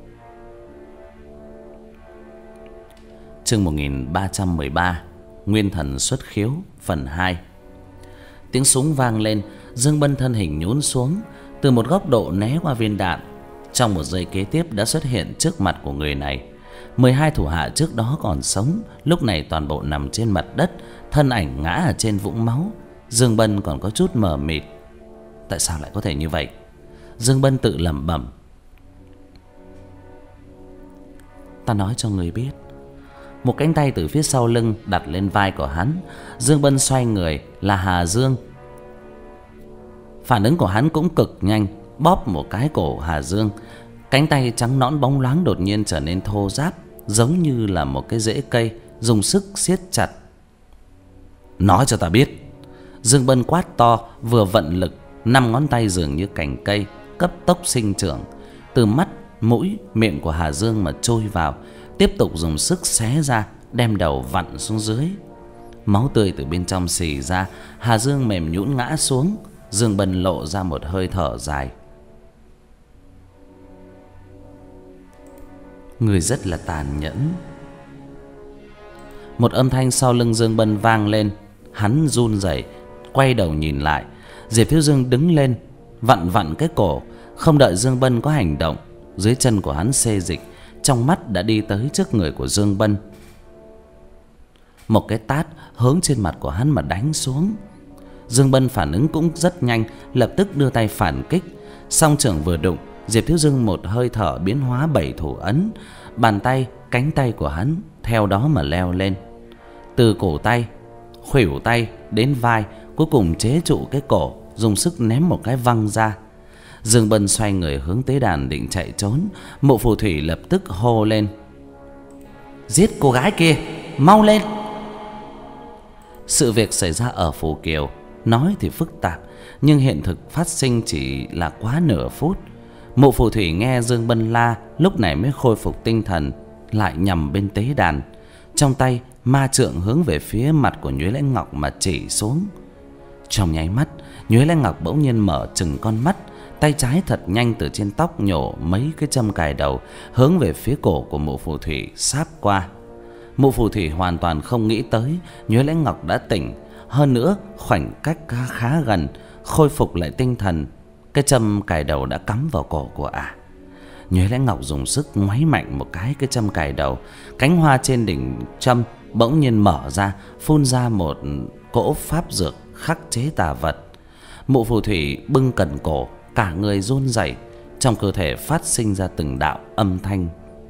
Chương một nghìn ba trăm mười ba, Nguyên thần xuất khiếu phần hai. Tiếng súng vang lên, Dương Bân thân hình nhún xuống, từ một góc độ né qua viên đạn. Trong một giây kế tiếp đã xuất hiện trước mặt của người này. Mười hai thủ hạ trước đó còn sống, lúc này toàn bộ nằm trên mặt đất, thân ảnh ngã ở trên vũng máu. Dương Bân còn có chút mờ mịt. Tại sao lại có thể như vậy? Dương Bân tự lẩm bẩm. Ta nói cho người biết. Một cánh tay từ phía sau lưng đặt lên vai của hắn. Dương Bân xoay người, là Hà Dương. Phản ứng của hắn cũng cực nhanh, bóp một cái cổ Hà Dương. Cánh tay trắng nõn bóng loáng đột nhiên trở nên thô ráp, giống như là một cái rễ cây, dùng sức siết chặt. Nói cho ta biết. Dương Bân quát to, vừa vận lực, năm ngón tay dường như cành cây cấp tốc sinh trưởng, từ mắt, mũi, miệng của Hà Dương mà trôi vào, tiếp tục dùng sức xé ra, đem đầu vặn xuống dưới. Máu tươi từ bên trong xì ra, Hà Dương mềm nhũn ngã xuống. Dương Bân lộ ra một hơi thở dài. Người rất là tàn nhẫn. Một âm thanh sau lưng Dương Bân vang lên. Hắn run rẩy, quay đầu nhìn lại. Diệp Thiếu Dương đứng lên, vặn vặn cái cổ. Không đợi Dương Bân có hành động, dưới chân của hắn xê dịch, trong mắt đã đi tới trước người của Dương Bân. Một cái tát hướng trên mặt của hắn mà đánh xuống. Dương Bân phản ứng cũng rất nhanh, lập tức đưa tay phản kích. Song trưởng vừa đụng, Diệp Thiếu Dương một hơi thở biến hóa bảy thủ ấn. Bàn tay, cánh tay của hắn theo đó mà leo lên, từ cổ tay, khuỷu tay đến vai, cuối cùng chế trụ cái cổ, dùng sức ném một cái văng ra. Dương Bân xoay người hướng tế đàn định chạy trốn. Mộ Phù Thủy lập tức hô lên. Giết cô gái kia, mau lên. Sự việc xảy ra ở Phù Kiều, nói thì phức tạp, nhưng hiện thực phát sinh chỉ là quá nửa phút. Mộ Phù Thủy nghe Dương Bân la, lúc này mới khôi phục tinh thần, lại nhằm bên tế đàn. Trong tay ma trượng hướng về phía mặt của Nhuế Lãnh Ngọc mà chỉ xuống. Trong nháy mắt, Nhuế Lãnh Ngọc bỗng nhiên mở trừng con mắt, tay trái thật nhanh từ trên tóc nhổ mấy cái châm cài đầu hướng về phía cổ của mụ phù thủy sáp qua. Mụ phù thủy hoàn toàn không nghĩ tới Nhuế Lãnh Ngọc đã tỉnh, hơn nữa khoảnh cách khá, khá gần, khôi phục lại tinh thần, cái châm cài đầu đã cắm vào cổ của ả. Nhuế Lãnh Ngọc dùng sức ngoáy mạnh một cái cái châm cài đầu, cánh hoa trên đỉnh châm bỗng nhiên mở ra, phun ra một cỗ pháp dược khắc chế tà vật. Mụ phù thủy bưng cần cổ, cả người run rẩy, trong cơ thể phát sinh ra từng đạo âm thanh.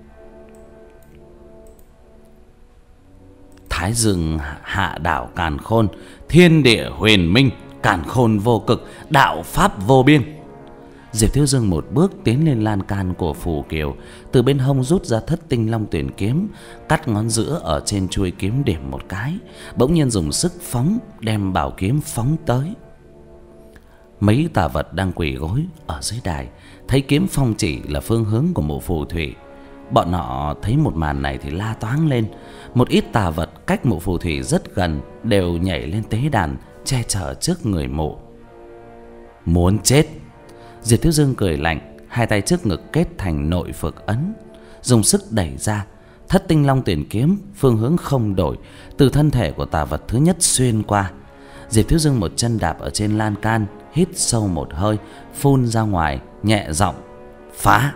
Thái dương hạ đạo càn khôn, thiên địa huyền minh, càn khôn vô cực, đạo pháp vô biên. Diệp Thiếu Dương một bước tiến lên lan can của phù kiều, từ bên hông rút ra thất tinh long tuyển kiếm, cắt ngón giữa ở trên chuôi kiếm điểm một cái, bỗng nhiên dùng sức phóng, đem bảo kiếm phóng tới. Mấy tà vật đang quỳ gối ở dưới đài thấy kiếm phong chỉ là phương hướng của mụ phù thủy. Bọn họ thấy một màn này thì la toáng lên. Một ít tà vật cách mụ phù thủy rất gần đều nhảy lên tế đàn che chở trước người mụ. Muốn chết! Diệp Thiếu Dương cười lạnh, hai tay trước ngực kết thành nội phược ấn, dùng sức đẩy ra. Thất tinh long tuyển kiếm phương hướng không đổi, từ thân thể của tà vật thứ nhất xuyên qua. Diệp Thiếu Dương một chân đạp ở trên lan can, hít sâu một hơi, phun ra ngoài, nhẹ giọng: phá!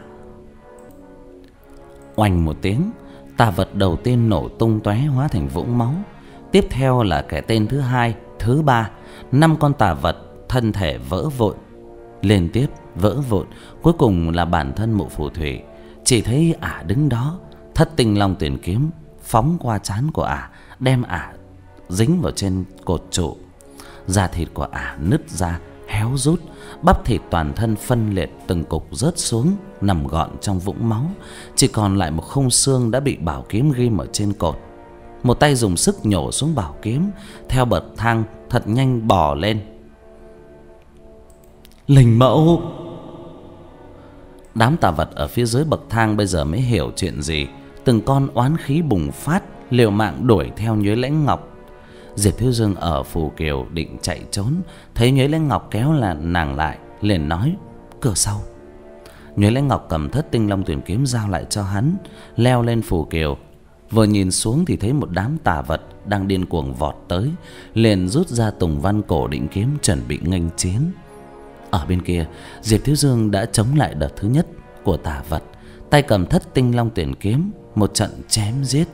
Oanh một tiếng, tà vật đầu tiên nổ tung tóe hóa thành vũng máu. Tiếp theo là cái tên thứ hai, thứ ba, năm con tà vật thân thể vỡ vụn, liên tiếp vỡ vụn. Cuối cùng là bản thân mụ phù thủy. Chỉ thấy ả đứng đó, thất tinh long tuyển kiếm phóng qua trán của ả, đem ả dính vào trên cột trụ. Da thịt của ả nứt ra, héo rút, bắp thịt toàn thân phân liệt từng cục rớt xuống, nằm gọn trong vũng máu. Chỉ còn lại một khung xương đã bị bảo kiếm ghim ở trên cột. Một tay dùng sức nhổ xuống bảo kiếm, theo bậc thang thật nhanh bò lên. Linh mẫu! Đám tà vật ở phía dưới bậc thang bây giờ mới hiểu chuyện gì. Từng con oán khí bùng phát, liều mạng đuổi theo Nhuế Lãnh Ngọc. Diệp Thiếu Dương ở phù kiều định chạy trốn, thấy Nhuế Lãnh Ngọc kéo là nàng lại, liền nói: cửa sau. Nhuế Lãnh Ngọc cầm thất tinh long tuyển kiếm giao lại cho hắn, leo lên phù kiều. Vừa nhìn xuống thì thấy một đám tà vật đang điên cuồng vọt tới, liền rút ra tùng văn cổ định kiếm chuẩn bị nghênh chiến. Ở bên kia, Diệp Thiếu Dương đã chống lại đợt thứ nhất của tà vật, tay cầm thất tinh long tuyển kiếm, một trận chém giết.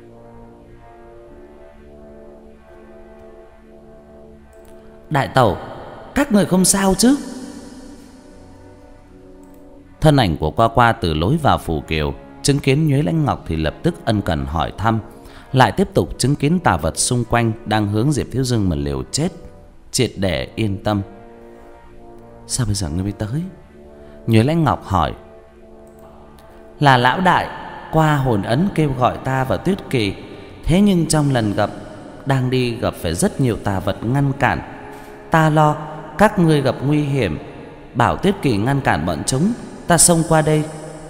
Đại tẩu, các người không sao chứ? Thân ảnh của Qua Qua từ lối vào phù kiều chứng kiến Nhuế Lãnh Ngọc thì lập tức ân cần hỏi thăm, lại tiếp tục chứng kiến tà vật xung quanh đang hướng Diệp Thiếu Dương mà liều chết, triệt để yên tâm. Sao bây giờ ngươi mới tới? Nhuế Lãnh Ngọc hỏi. Là lão đại qua hồn ấn kêu gọi ta vào Tuyết Kỳ, thế nhưng trong lần gặp đang đi gặp phải rất nhiều tà vật ngăn cản. Ta lo các ngươi gặp nguy hiểm, bảo Tuyết Kỳ ngăn cản bọn chúng, ta xông qua đây.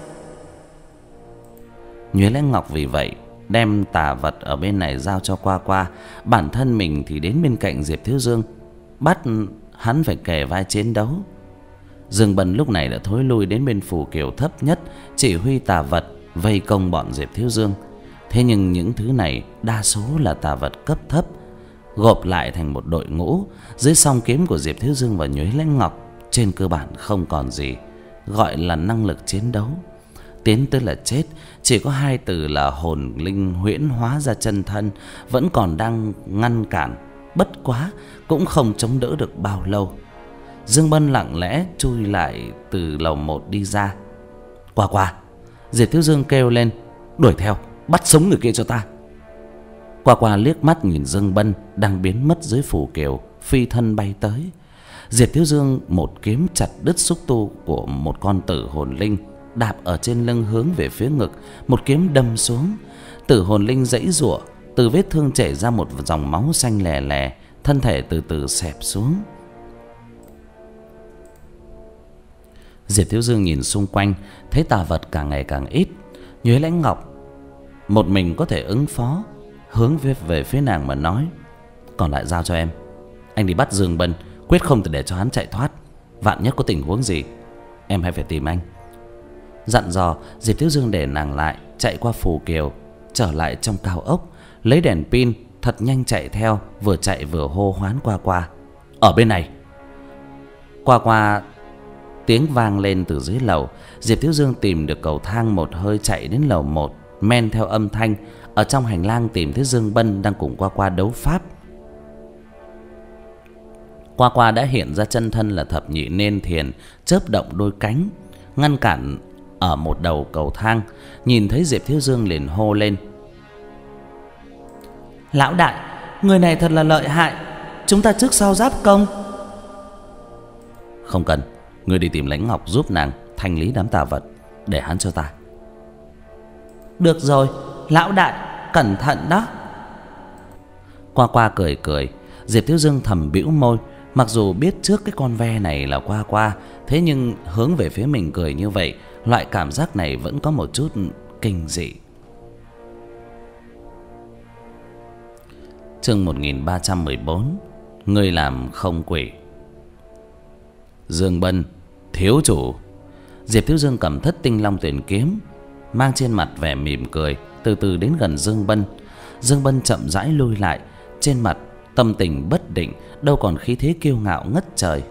Nhuế Lãnh Ngọc vì vậy đem tà vật ở bên này giao cho Qua Qua, bản thân mình thì đến bên cạnh Diệp Thiếu Dương, bắt hắn phải kề vai chiến đấu. Dương Bân lúc này đã thối lui đến bên phù kiều thấp nhất, chỉ huy tà vật vây công bọn Diệp Thiếu Dương. Thế nhưng những thứ này đa số là tà vật cấp thấp, gộp lại thành một đội ngũ dưới song kiếm của Diệp Thiếu Dương và Nhuế Lãnh Ngọc, trên cơ bản không còn gì gọi là năng lực chiến đấu. Tiến tới là chết, chỉ có hai từ là hồn linh huyễn hóa ra chân thân vẫn còn đang ngăn cản, bất quá cũng không chống đỡ được bao lâu. Dương Bân lặng lẽ chui lại từ lầu một đi ra. Qua Qua, Diệp Thiếu Dương kêu lên: đuổi theo, bắt sống người kia cho ta. Qua Qua liếc mắt nhìn Dương Bân đang biến mất dưới phù kiều, phi thân bay tới. Diệp Thiếu Dương một kiếm chặt đứt xúc tu của một con tử hồn linh, đạp ở trên lưng hướng về phía ngực, một kiếm đâm xuống. Tử hồn linh giãy giụa, từ vết thương chảy ra một dòng máu xanh lè lè, thân thể từ từ xẹp xuống. Diệp Thiếu Dương nhìn xung quanh, thấy tà vật càng ngày càng ít. Nhuế Lãnh Ngọc một mình có thể ứng phó, hướng về, về phía nàng mà nói: còn lại giao cho em. Anh đi bắt Dương Bân, quyết không thể để cho hắn chạy thoát. Vạn nhất có tình huống gì, em hãy phải tìm anh. Dặn dò, Diệp Thiếu Dương để nàng lại, chạy qua Phù Kiều, trở lại trong cao ốc, lấy đèn pin thật nhanh chạy theo, vừa chạy vừa hô hoán Qua Qua. Ở bên này. Qua Qua tiếng vang lên từ dưới lầu. Diệp Thiếu Dương tìm được cầu thang, một hơi chạy đến lầu một, men theo âm thanh. Ở trong hành lang tìm thấy Dương Bân đang cùng Qua Qua đấu pháp. Qua Qua đã hiện ra chân thân là thập nhị nên thiền, chớp động đôi cánh, ngăn cản ở một đầu cầu thang. Nhìn thấy Diệp Thiếu Dương liền hô lên: Lão đại, người này thật là lợi hại, chúng ta trước sau giáp công. Không cần, ngươi đi tìm Lãnh Ngọc giúp nàng thanh lý đám tà vật, để hắn cho ta. Được rồi, lão đại, cẩn thận đó. Qua Qua cười cười. Diệp Thiếu Dương thầm bĩu môi. Mặc dù biết trước cái con ve này là Qua Qua, thế nhưng hướng về phía mình cười như vậy, loại cảm giác này vẫn có một chút kinh dị. Chương một nghìn ba trăm mười bốn. Người làm không quỷ. Dương Bân, thiếu chủ. Diệp Thiếu Dương cầm Thất Tinh Long Tuyển kiếm, mang trên mặt vẻ mỉm cười, từ từ đến gần Dương Bân. Dương Bân chậm rãi lui lại, trên mặt tâm tình bất định, đâu còn khí thế kiêu ngạo ngất trời.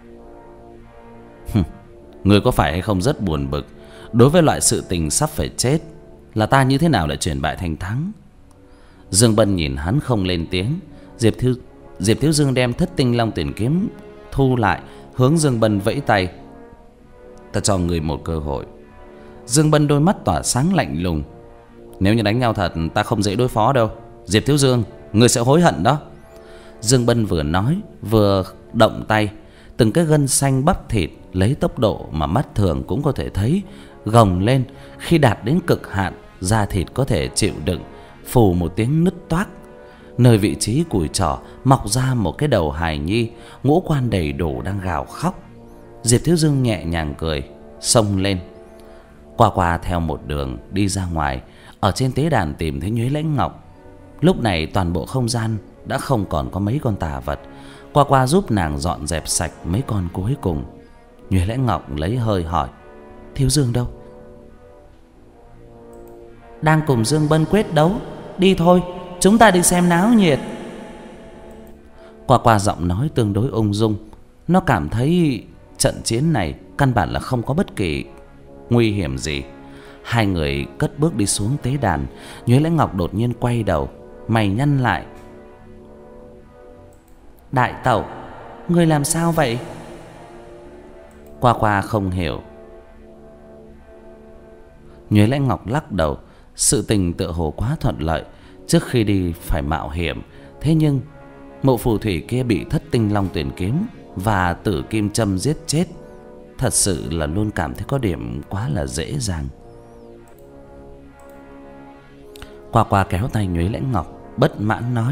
Ngươi có phải hay không rất buồn bực đối với loại sự tình sắp phải chết là ta như thế nào lại chuyển bại thành thắng? Dương Bân nhìn hắn không lên tiếng. Diệp Thiếu Diệp Thiếu Dương đem Thất Tinh Long Tuyển kiếm thu lại, hướng Dương Bân vẫy tay: Ta cho người một cơ hội. Dương Bân đôi mắt tỏa sáng lạnh lùng: Nếu như đánh nhau thật, ta không dễ đối phó đâu. Diệp Thiếu Dương, ngươi sẽ hối hận đó. Dương Bân vừa nói vừa động tay, từng cái gân xanh bắp thịt lấy tốc độ mà mắt thường cũng có thể thấy gồng lên. Khi đạt đến cực hạn, da thịt có thể chịu đựng, phù một tiếng nứt toác. Nơi vị trí cùi trỏ mọc ra một cái đầu hài nhi, ngũ quan đầy đủ đang gào khóc. Diệp Thiếu Dương nhẹ nhàng cười, xông lên. Qua Qua theo một đường đi ra ngoài, ở trên tế đàn tìm thấy Nhuế Lãnh Ngọc. Lúc này toàn bộ không gian đã không còn có mấy con tà vật. Qua Qua giúp nàng dọn dẹp sạch mấy con cuối cùng. Nhuế Lãnh Ngọc lấy hơi hỏi: Thiếu Dương đâu? Đang cùng Dương Bân quyết đấu. Đi thôi, chúng ta đi xem náo nhiệt. Qua Qua giọng nói tương đối ung dung. Nó cảm thấy trận chiến này căn bản là không có bất kỳ nguy hiểm gì. Hai người cất bước đi xuống tế đàn. Nhuế Lãnh Ngọc đột nhiên quay đầu, mày nhăn lại: Đại tẩu, người làm sao vậy? Qua Qua không hiểu. Nhuế Lãnh Ngọc lắc đầu. Sự tình tựa hồ quá thuận lợi, trước khi đi phải mạo hiểm. Thế nhưng mộ phù thủy kia bị Thất Tinh Long Tuyển kiếm và Tử Kim Châm giết chết, thật sự là luôn cảm thấy có điểm quá là dễ dàng. Qua Qua kéo tay Nhuế Lãnh Ngọc, bất mãn nói: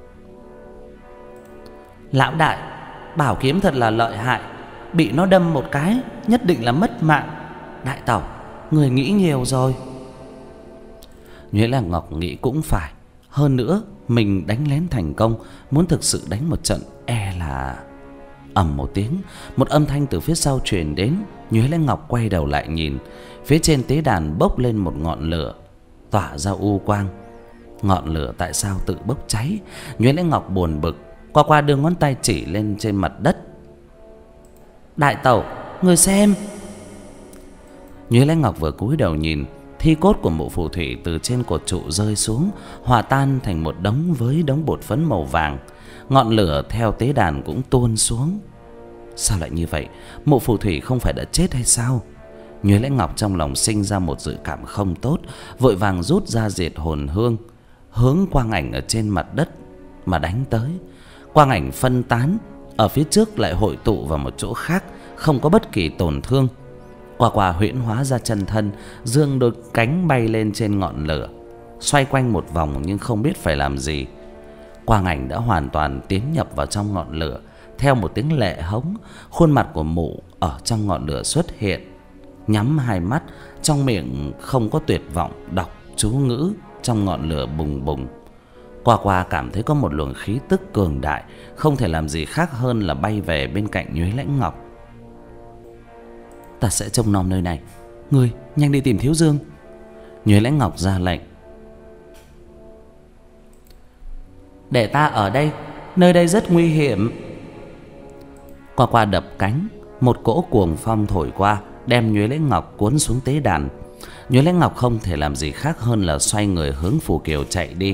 Lão đại, bảo kiếm thật là lợi hại, bị nó đâm một cái nhất định là mất mạng. Đại tẩu, người nghĩ nhiều rồi. Nhuế Lãnh Ngọc nghĩ cũng phải. Hơn nữa mình đánh lén thành công, muốn thực sự đánh một trận e là... Ầm một tiếng, một âm thanh từ phía sau truyền đến. Nhuế Lãnh Ngọc quay đầu lại nhìn. Phía trên tế đàn bốc lên một ngọn lửa, tỏa ra u quang. Ngọn lửa tại sao tự bốc cháy? Nhuế Lãnh Ngọc buồn bực. Qua Qua đưa ngón tay chỉ lên trên mặt đất: Đại tẩu, người xem. Nhuế Lãnh Ngọc vừa cúi đầu nhìn, thi cốt của mộ phù thủy từ trên cột trụ rơi xuống, hòa tan thành một đống với đống bột phấn màu vàng. Ngọn lửa theo tế đàn cũng tuôn xuống. Sao lại như vậy? Mộ phù thủy không phải đã chết hay sao? Nhuế Lãnh Ngọc trong lòng sinh ra một dự cảm không tốt, vội vàng rút ra diệt hồn hương, hướng quang ảnh ở trên mặt đất mà đánh tới. Quang ảnh phân tán, ở phía trước lại hội tụ vào một chỗ khác, không có bất kỳ tổn thương. Qua Qua huyễn hóa ra chân thân, dương đôi cánh bay lên trên ngọn lửa, xoay quanh một vòng nhưng không biết phải làm gì. Quang ảnh đã hoàn toàn tiến nhập vào trong ngọn lửa. Theo một tiếng lệ hống, khuôn mặt của mụ ở trong ngọn lửa xuất hiện, nhắm hai mắt, trong miệng không có tuyệt vọng đọc chú ngữ trong ngọn lửa bùng bùng. Qua Qua cảm thấy có một luồng khí tức cường đại, không thể làm gì khác hơn là bay về bên cạnh Nhuế Lãnh Ngọc. Ta sẽ trông nom nơi này, ngươi nhanh đi tìm Thiếu Dương. Nhuế Lãnh Ngọc ra lệnh. Để ta ở đây, nơi đây rất nguy hiểm. Qua Qua đập cánh, một cỗ cuồng phong thổi qua, đem Nhuế Lãnh Ngọc cuốn xuống tế đàn. Nhuế Lãnh Ngọc không thể làm gì khác hơn là xoay người hướng Phù Kiều chạy đi.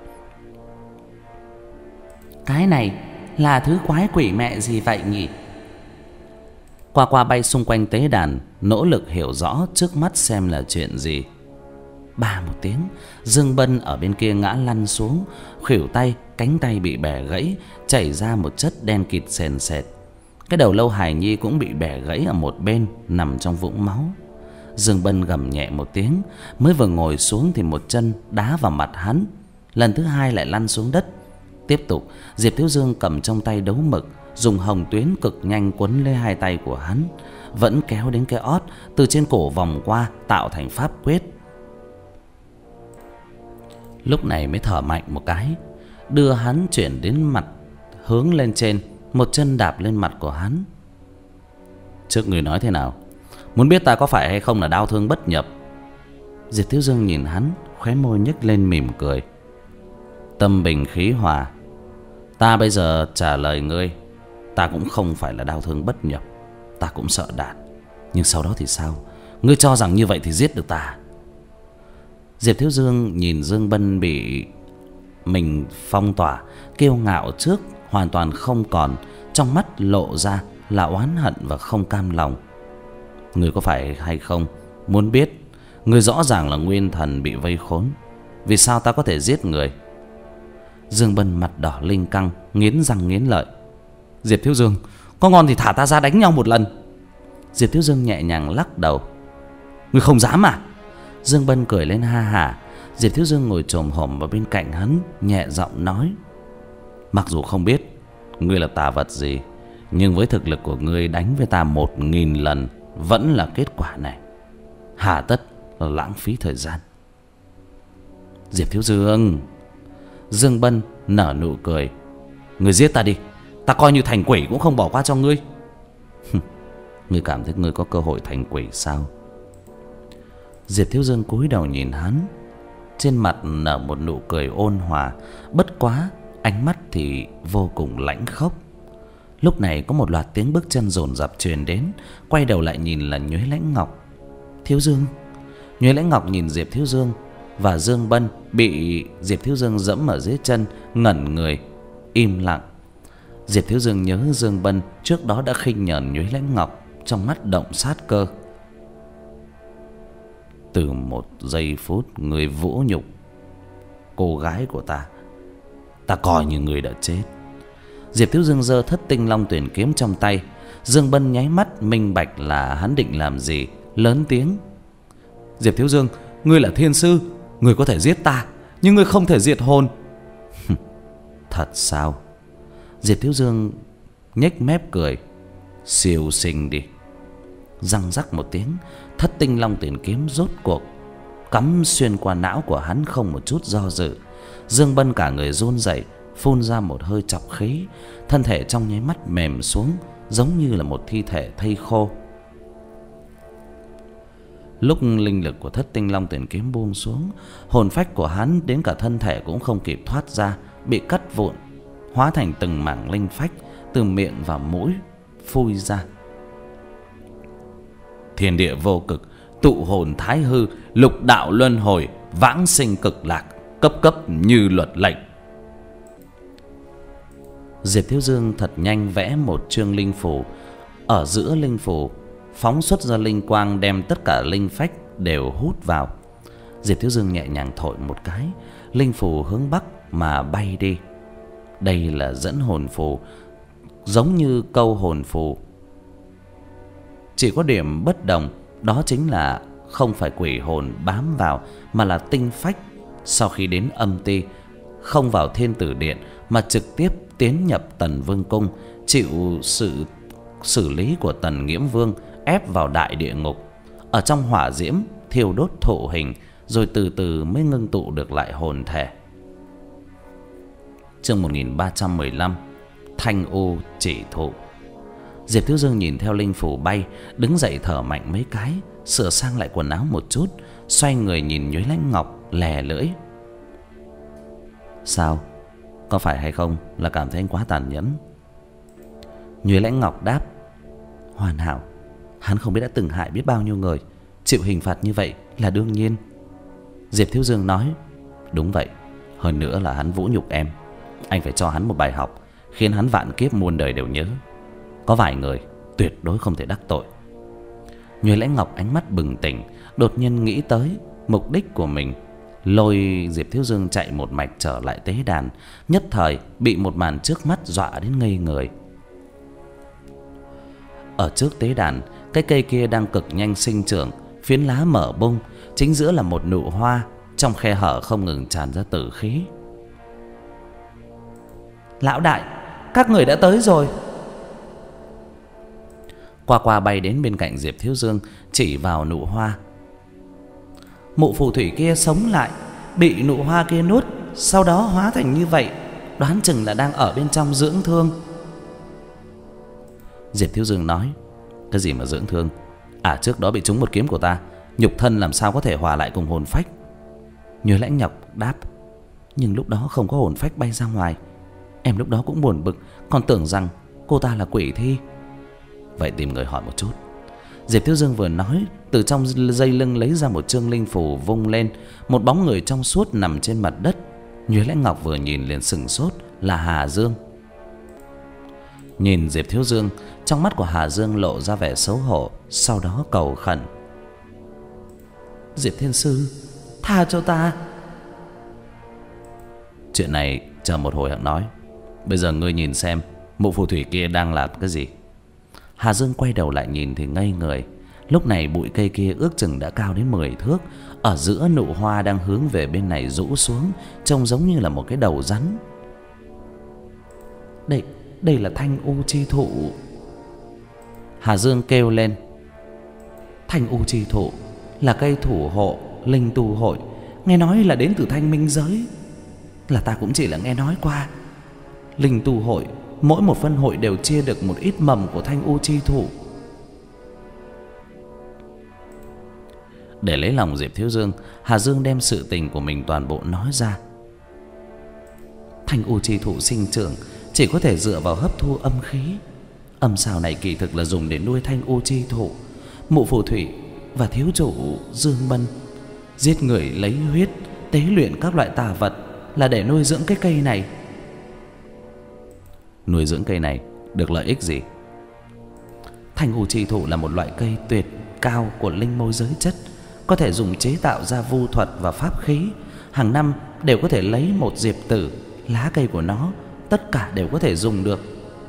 Cái này là thứ quái quỷ mẹ gì vậy nhỉ? Qua Qua bay xung quanh tế đàn, nỗ lực hiểu rõ trước mắt xem là chuyện gì. Ba một tiếng, Dương Bân ở bên kia ngã lăn xuống, khuỷu tay, cánh tay bị bẻ gãy, chảy ra một chất đen kịt sền sệt. Cái đầu Lâu Hải Nhi cũng bị bẻ gãy ở một bên, nằm trong vũng máu. Dương Bân gầm nhẹ một tiếng, mới vừa ngồi xuống thì một chân đá vào mặt hắn, lần thứ hai lại lăn xuống đất. Tiếp tục, Diệp Thiếu Dương cầm trong tay đấu mực, dùng hồng tuyến cực nhanh quấn lấy hai tay của hắn, vẫn kéo đến cái ót, từ trên cổ vòng qua tạo thành pháp quyết. Lúc này mới thở mạnh một cái, đưa hắn chuyển đến mặt hướng lên trên, một chân đạp lên mặt của hắn. Trước người nói thế nào? Muốn biết ta có phải hay không là đau thương bất nhập? Diệp Thiếu Dương nhìn hắn, khóe môi nhếch lên mỉm cười. Tâm bình khí hòa, ta bây giờ trả lời ngươi, ta cũng không phải là đau thương bất nhập, ta cũng sợ đạn. Nhưng sau đó thì sao? Ngươi cho rằng như vậy thì giết được ta? Diệp Thiếu Dương nhìn Dương Bân bị mình phong tỏa, kiêu ngạo trước hoàn toàn không còn, trong mắt lộ ra là oán hận và không cam lòng. Ngươi có phải hay không muốn biết? Ngươi rõ ràng là nguyên thần bị vây khốn, vì sao ta có thể giết người? Dương Bân mặt đỏ linh căng, nghiến răng nghiến lợi. Diệp Thiếu Dương, có ngon thì thả ta ra đánh nhau một lần. Diệp Thiếu Dương nhẹ nhàng lắc đầu. Ngươi không dám à? Dương Bân cười lên ha hả. Diệp Thiếu Dương ngồi chồm hổm ở bên cạnh hắn, nhẹ giọng nói. Mặc dù không biết ngươi là tà vật gì, nhưng với thực lực của ngươi đánh với ta một nghìn lần vẫn là kết quả này. Hà tất là lãng phí thời gian. Diệp Thiếu Dương. Dương Bân nở nụ cười. Ngươi giết ta đi, ta coi như thành quỷ cũng không bỏ qua cho ngươi. Ngươi cảm thấy ngươi có cơ hội thành quỷ sao? Diệp Thiếu Dương cúi đầu nhìn hắn, trên mặt nở một nụ cười ôn hòa, bất quá ánh mắt thì vô cùng lãnh khốc. Lúc này có một loạt tiếng bước chân dồn dập truyền đến, quay đầu lại nhìn là Nhuế Lãnh Ngọc. Thiếu Dương. Nhuế Lãnh Ngọc nhìn Diệp Thiếu Dương và Dương Bân bị Diệp Thiếu Dương dẫm ở dưới chân, ngẩn người, im lặng. Diệp Thiếu Dương nhớ Dương Bân trước đó đã khinh nhờn Nhuế Lãnh Ngọc, trong mắt động sát cơ. Từ một giây phút người vũ nhục cô gái của ta, ta coi như người đã chết. Diệp Thiếu Dương giơ Thất Tinh Long Tuyển kiếm trong tay. Dương Bân nháy mắt minh bạch là hắn định làm gì, lớn tiếng. Diệp Thiếu Dương, ngươi là thiên sư, ngươi có thể giết ta, nhưng ngươi không thể diệt hồn. Thật sao? Diệp Thiếu Dương nhếch mép cười. Siêu sinh đi. Răng rắc một tiếng, Thất Tinh Long Tuyển kiếm rốt cuộc cắm xuyên qua não của hắn không một chút do dự. Dương Bân cả người run rẩy, phun ra một hơi trọc khí, thân thể trong nháy mắt mềm xuống, giống như là một thi thể thây khô. Lúc linh lực của Thất Tinh Long Tuyển kiếm buông xuống, hồn phách của hắn đến cả thân thể cũng không kịp thoát ra, bị cắt vụn, hóa thành từng mảng linh phách từ miệng và mũi phui ra. Thiên địa vô cực, tụ hồn thái hư, lục đạo luân hồi, vãng sinh cực lạc, cấp cấp như luật lệnh. Diệp Thiếu Dương thật nhanh vẽ một chương linh phù, ở giữa linh phù phóng xuất ra linh quang, đem tất cả linh phách đều hút vào. Diệp Thiếu Dương nhẹ nhàng thổi một cái, linh phù hướng bắc mà bay đi. Đây là dẫn hồn phù, giống như câu hồn phù, chỉ có điểm bất đồng, đó chính là không phải quỷ hồn bám vào, mà là tinh phách sau khi đến âm ti không vào thiên tử điện, mà trực tiếp tiến nhập Tần Vương cung, chịu sự xử lý của Tần Nghiễm Vương, ép vào đại địa ngục, ở trong hỏa diễm thiêu đốt thụ hình, rồi từ từ mới ngưng tụ được lại hồn thể. Chương một nghìn ba trăm mười lăm. Thanh u chỉ thụ. Diệp Thiếu Dương nhìn theo linh phù bay, đứng dậy thở mạnh mấy cái, sửa sang lại quần áo một chút, xoay người nhìn Nhuế Lãnh Ngọc lè lưỡi. Sao? Có phải hay không là cảm thấy anh quá tàn nhẫn? Nhuế Lãnh Ngọc đáp: Hoàn hảo. Hắn không biết đã từng hại biết bao nhiêu người, chịu hình phạt như vậy là đương nhiên. Diệp Thiếu Dương nói: Đúng vậy. Hơn nữa là hắn vũ nhục em. Anh phải cho hắn một bài học, khiến hắn vạn kiếp muôn đời đều nhớ. Có vài người tuyệt đối không thể đắc tội. Nhuế Lãnh Ngọc ánh mắt bừng tỉnh, đột nhiên nghĩ tới mục đích của mình, lôi Diệp Thiếu Dương chạy một mạch trở lại tế đàn. Nhất thời bị một màn trước mắt dọa đến ngây người. Ở trước tế đàn, cái cây kia đang cực nhanh sinh trưởng, phiến lá mở bung, chính giữa là một nụ hoa, trong khe hở không ngừng tràn ra tử khí. Lão đại, các người đã tới rồi. Qua qua bay đến bên cạnh Diệp Thiếu Dương, chỉ vào nụ hoa. Mụ phù thủy kia sống lại, bị nụ hoa kia nuốt, sau đó hóa thành như vậy, đoán chừng là đang ở bên trong dưỡng thương. Diệp Thiếu Dương nói: Cái gì mà dưỡng thương? À, trước đó bị trúng một kiếm của ta, nhục thân làm sao có thể hòa lại cùng hồn phách? Nhuế Lãnh Ngọc đáp: Nhưng lúc đó không có hồn phách bay ra ngoài. Em lúc đó cũng buồn bực, còn tưởng rằng cô ta là quỷ thi. Vậy tìm người hỏi một chút. Diệp Thiếu Dương vừa nói, từ trong dây lưng lấy ra một chương linh phù vung lên, một bóng người trong suốt nằm trên mặt đất. Nhuế Lãnh Ngọc vừa nhìn liền sững sốt, là Hà Dương. Nhìn Diệp Thiếu Dương, trong mắt của Hà Dương lộ ra vẻ xấu hổ, sau đó cầu khẩn: Diệp Thiên Sư, tha cho ta. Chuyện này chờ một hồi hẵng nói. Bây giờ ngươi nhìn xem mụ phù thủy kia đang làm cái gì. Hà Dương quay đầu lại nhìn thì ngây người. Lúc này bụi cây kia ước chừng đã cao đến mười thước. Ở giữa nụ hoa đang hướng về bên này rũ xuống, trông giống như là một cái đầu rắn. Đây, đây là thanh u chi thụ. Hà Dương kêu lên. Thanh u chi thụ là cây thủ hộ linh tu hội, nghe nói là đến từ Thanh Minh giới. Là ta cũng chỉ là nghe nói qua. Linh tu hội, mỗi một phân hội đều chia được một ít mầm của thanh u chi thụ. Để lấy lòng Diệp Thiếu Dương, Hà Dương đem sự tình của mình toàn bộ nói ra. Thanh u chi thụ sinh trưởng chỉ có thể dựa vào hấp thu âm khí. Âm xào này kỳ thực là dùng để nuôi thanh u chi thụ. Mụ phù thủy và thiếu chủ Dương Bân giết người lấy huyết, tế luyện các loại tà vật là để nuôi dưỡng cái cây này. Nuôi dưỡng cây này được lợi ích gì? Thanh u chi thụ là một loại cây tuyệt cao của linh môi giới chất, có thể dùng chế tạo ra vu thuật và pháp khí. Hàng năm đều có thể lấy một diệp tử, lá cây của nó, tất cả đều có thể dùng được.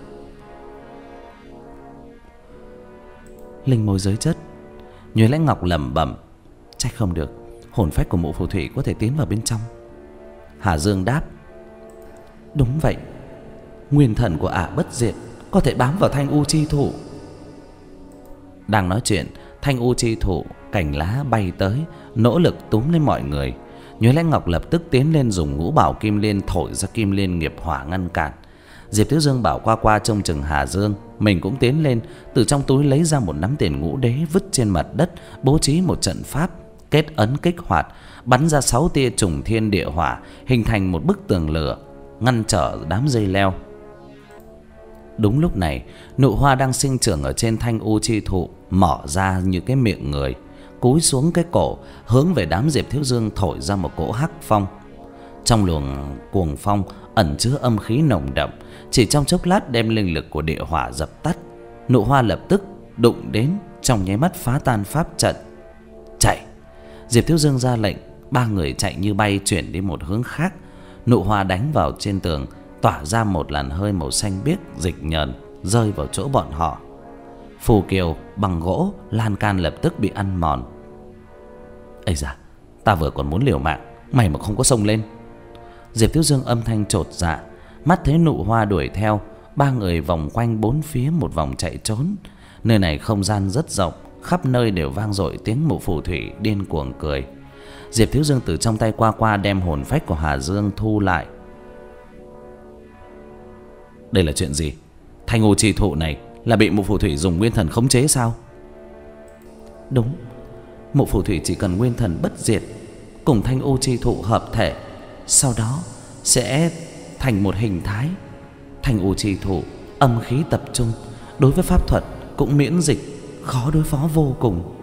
Linh môi giới chất. Nhuế Lãnh Ngọc lẩm bẩm: Trách không được, hồn phách của mụ phù thủy có thể tiến vào bên trong. Hà Dương đáp: Đúng vậy, nguyên thần của ả bất diệt có thể bám vào thanh u chi thụ. Đang nói chuyện, thanh u chi thụ cành lá bay tới, nỗ lực túm lên mọi người. Nhuế Lãnh Ngọc lập tức tiến lên dùng ngũ bảo kim liên thổi ra kim liên nghiệp hỏa ngăn cản. Diệp Thiếu Dương bảo qua qua trông chừng Hà Dương, mình cũng tiến lên, từ trong túi lấy ra một nắm tiền ngũ đế vứt trên mặt đất, bố trí một trận pháp, kết ấn kích hoạt, bắn ra sáu tia trùng thiên địa hỏa, hình thành một bức tường lửa ngăn trở đám dây leo. Đúng lúc này, nụ hoa đang sinh trưởng ở trên thanh u chi thụ mở ra như cái miệng người, cúi xuống cái cổ, hướng về đám Diệp Thiếu Dương thổi ra một cỗ hắc phong. Trong luồng cuồng phong ẩn chứa âm khí nồng đậm, chỉ trong chốc lát đem linh lực của địa hỏa dập tắt. Nụ hoa lập tức đụng đến, trong nháy mắt phá tan pháp trận. Chạy! Diệp Thiếu Dương ra lệnh, ba người chạy như bay chuyển đi một hướng khác. Nụ hoa đánh vào trên tường, tỏa ra một làn hơi màu xanh biếc dịch nhờn rơi vào chỗ bọn họ. Phù kiều bằng gỗ lan can lập tức bị ăn mòn. Ây da, ta vừa còn muốn liều mạng, mày mà không có xông lên. Diệp Thiếu Dương âm thanh chột dạ, mắt thấy nụ hoa đuổi theo, ba người vòng quanh bốn phía một vòng chạy trốn. Nơi này không gian rất rộng, khắp nơi đều vang dội tiếng mụ phù thủy điên cuồng cười. Diệp Thiếu Dương từ trong tay qua qua đem hồn phách của Hà Dương thu lại. Đây là chuyện gì? Thanh u chi thụ này là bị mụ phù thủy dùng nguyên thần khống chế sao? Đúng, mụ phù thủy chỉ cần nguyên thần bất diệt cùng thanh u chi thụ hợp thể, sau đó sẽ thành một hình thái. Thanh u chi thụ âm khí tập trung, đối với pháp thuật cũng miễn dịch, khó đối phó vô cùng.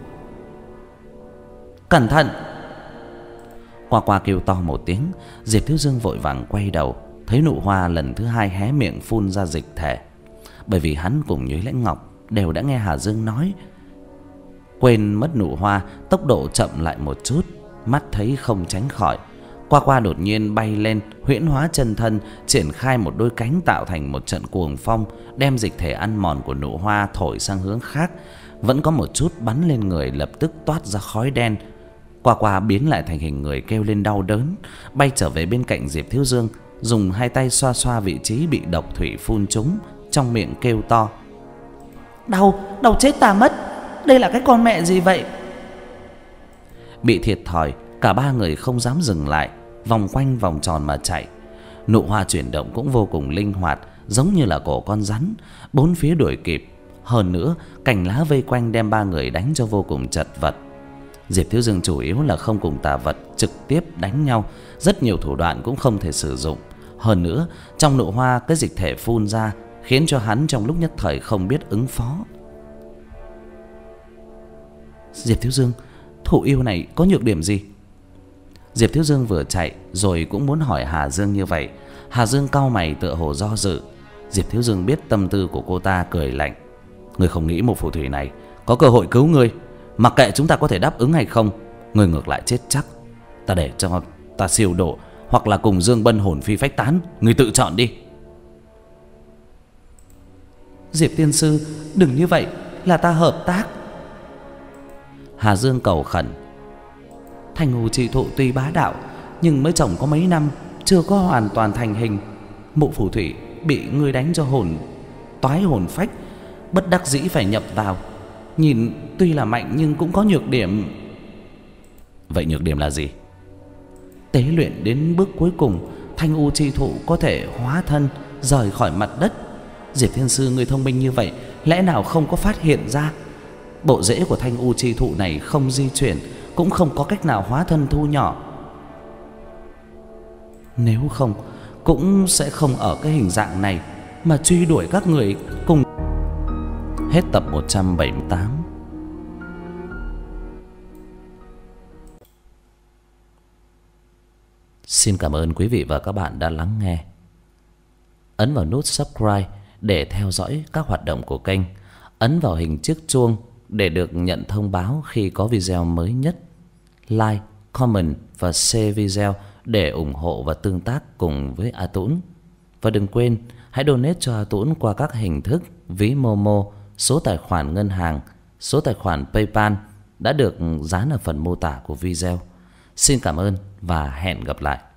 Cẩn thận! Qua qua kêu to một tiếng, Diệp Thiếu Dương vội vàng quay đầu, thấy Nụ Hoa lần thứ hai hé miệng phun ra dịch thể. Bởi vì hắn cùng Nhuế Lãnh Ngọc đều đã nghe Hà Dương nói, quên mất Nụ Hoa tốc độ chậm lại một chút, mắt thấy không tránh khỏi. Qua qua đột nhiên bay lên, huyễn hóa chân thân, triển khai một đôi cánh tạo thành một trận cuồng phong, đem dịch thể ăn mòn của Nụ Hoa thổi sang hướng khác. Vẫn có một chút bắn lên người, lập tức toát ra khói đen. Qua qua biến lại thành hình người kêu lên đau đớn, bay trở về bên cạnh Diệp Thiếu Dương, dùng hai tay xoa xoa vị trí bị độc thủy phun trúng, trong miệng kêu to: Đau, đau chết ta mất. Đây là cái con mẹ gì vậy? Bị thiệt thòi, cả ba người không dám dừng lại, vòng quanh vòng tròn mà chạy. Nụ Hoa chuyển động cũng vô cùng linh hoạt, giống như là cổ con rắn, bốn phía đuổi kịp. Hơn nữa, cành lá vây quanh đem ba người đánh cho vô cùng chật vật. Diệp Thiếu Dương chủ yếu là không cùng tà vật trực tiếp đánh nhau, rất nhiều thủ đoạn cũng không thể sử dụng. Hơn nữa, trong Nụ Hoa cái dịch thể phun ra khiến cho hắn trong lúc nhất thời không biết ứng phó. Diệp Thiếu Dương, thụ yêu này có nhược điểm gì? Diệp Thiếu Dương vừa chạy rồi cũng muốn hỏi Hà Dương như vậy. Hà Dương cau mày tựa hồ do dự. Diệp Thiếu Dương biết tâm tư của cô ta, cười lạnh: Ngươi không nghĩ một phù thủy này có cơ hội cứu ngươi, mặc kệ chúng ta có thể đáp ứng hay không, ngươi ngược lại chết chắc. Ta để cho ta siêu độ, hoặc là cùng Dương Bân hồn phi phách tán, ngươi tự chọn đi. Diệp tiên sư, đừng như vậy, là ta hợp tác. Hà Dương cầu khẩn: Thanh u chi thụ tuy bá đạo, nhưng mới trồng có mấy năm, chưa có hoàn toàn thành hình. Mụ phù thủy bị ngươi đánh cho hồn toái hồn phách, bất đắc dĩ phải nhập vào. Nhìn tuy là mạnh nhưng cũng có nhược điểm. Vậy nhược điểm là gì? Tế luyện đến bước cuối cùng, thanh u chi thụ có thể hóa thân rời khỏi mặt đất. Diệp thiên sư, người thông minh như vậy, lẽ nào không có phát hiện ra? Bộ rễ của thanh u chi thụ này không di chuyển, cũng không có cách nào hóa thân thu nhỏ. Nếu không, cũng sẽ không ở cái hình dạng này mà truy đuổi các người cùng. Hết tập một trăm bảy mươi tám. Xin cảm ơn quý vị và các bạn đã lắng nghe. Ấn vào nút subscribe để theo dõi các hoạt động của kênh. Ấn vào hình chiếc chuông để được nhận thông báo khi có video mới nhất. Like, comment và share video để ủng hộ và tương tác cùng với A Tũng. Và đừng quên hãy donate cho A Tũng qua các hình thức ví Momo, số tài khoản ngân hàng, số tài khoản PayPal đã được dán ở phần mô tả của video. Xin cảm ơn và hẹn gặp lại.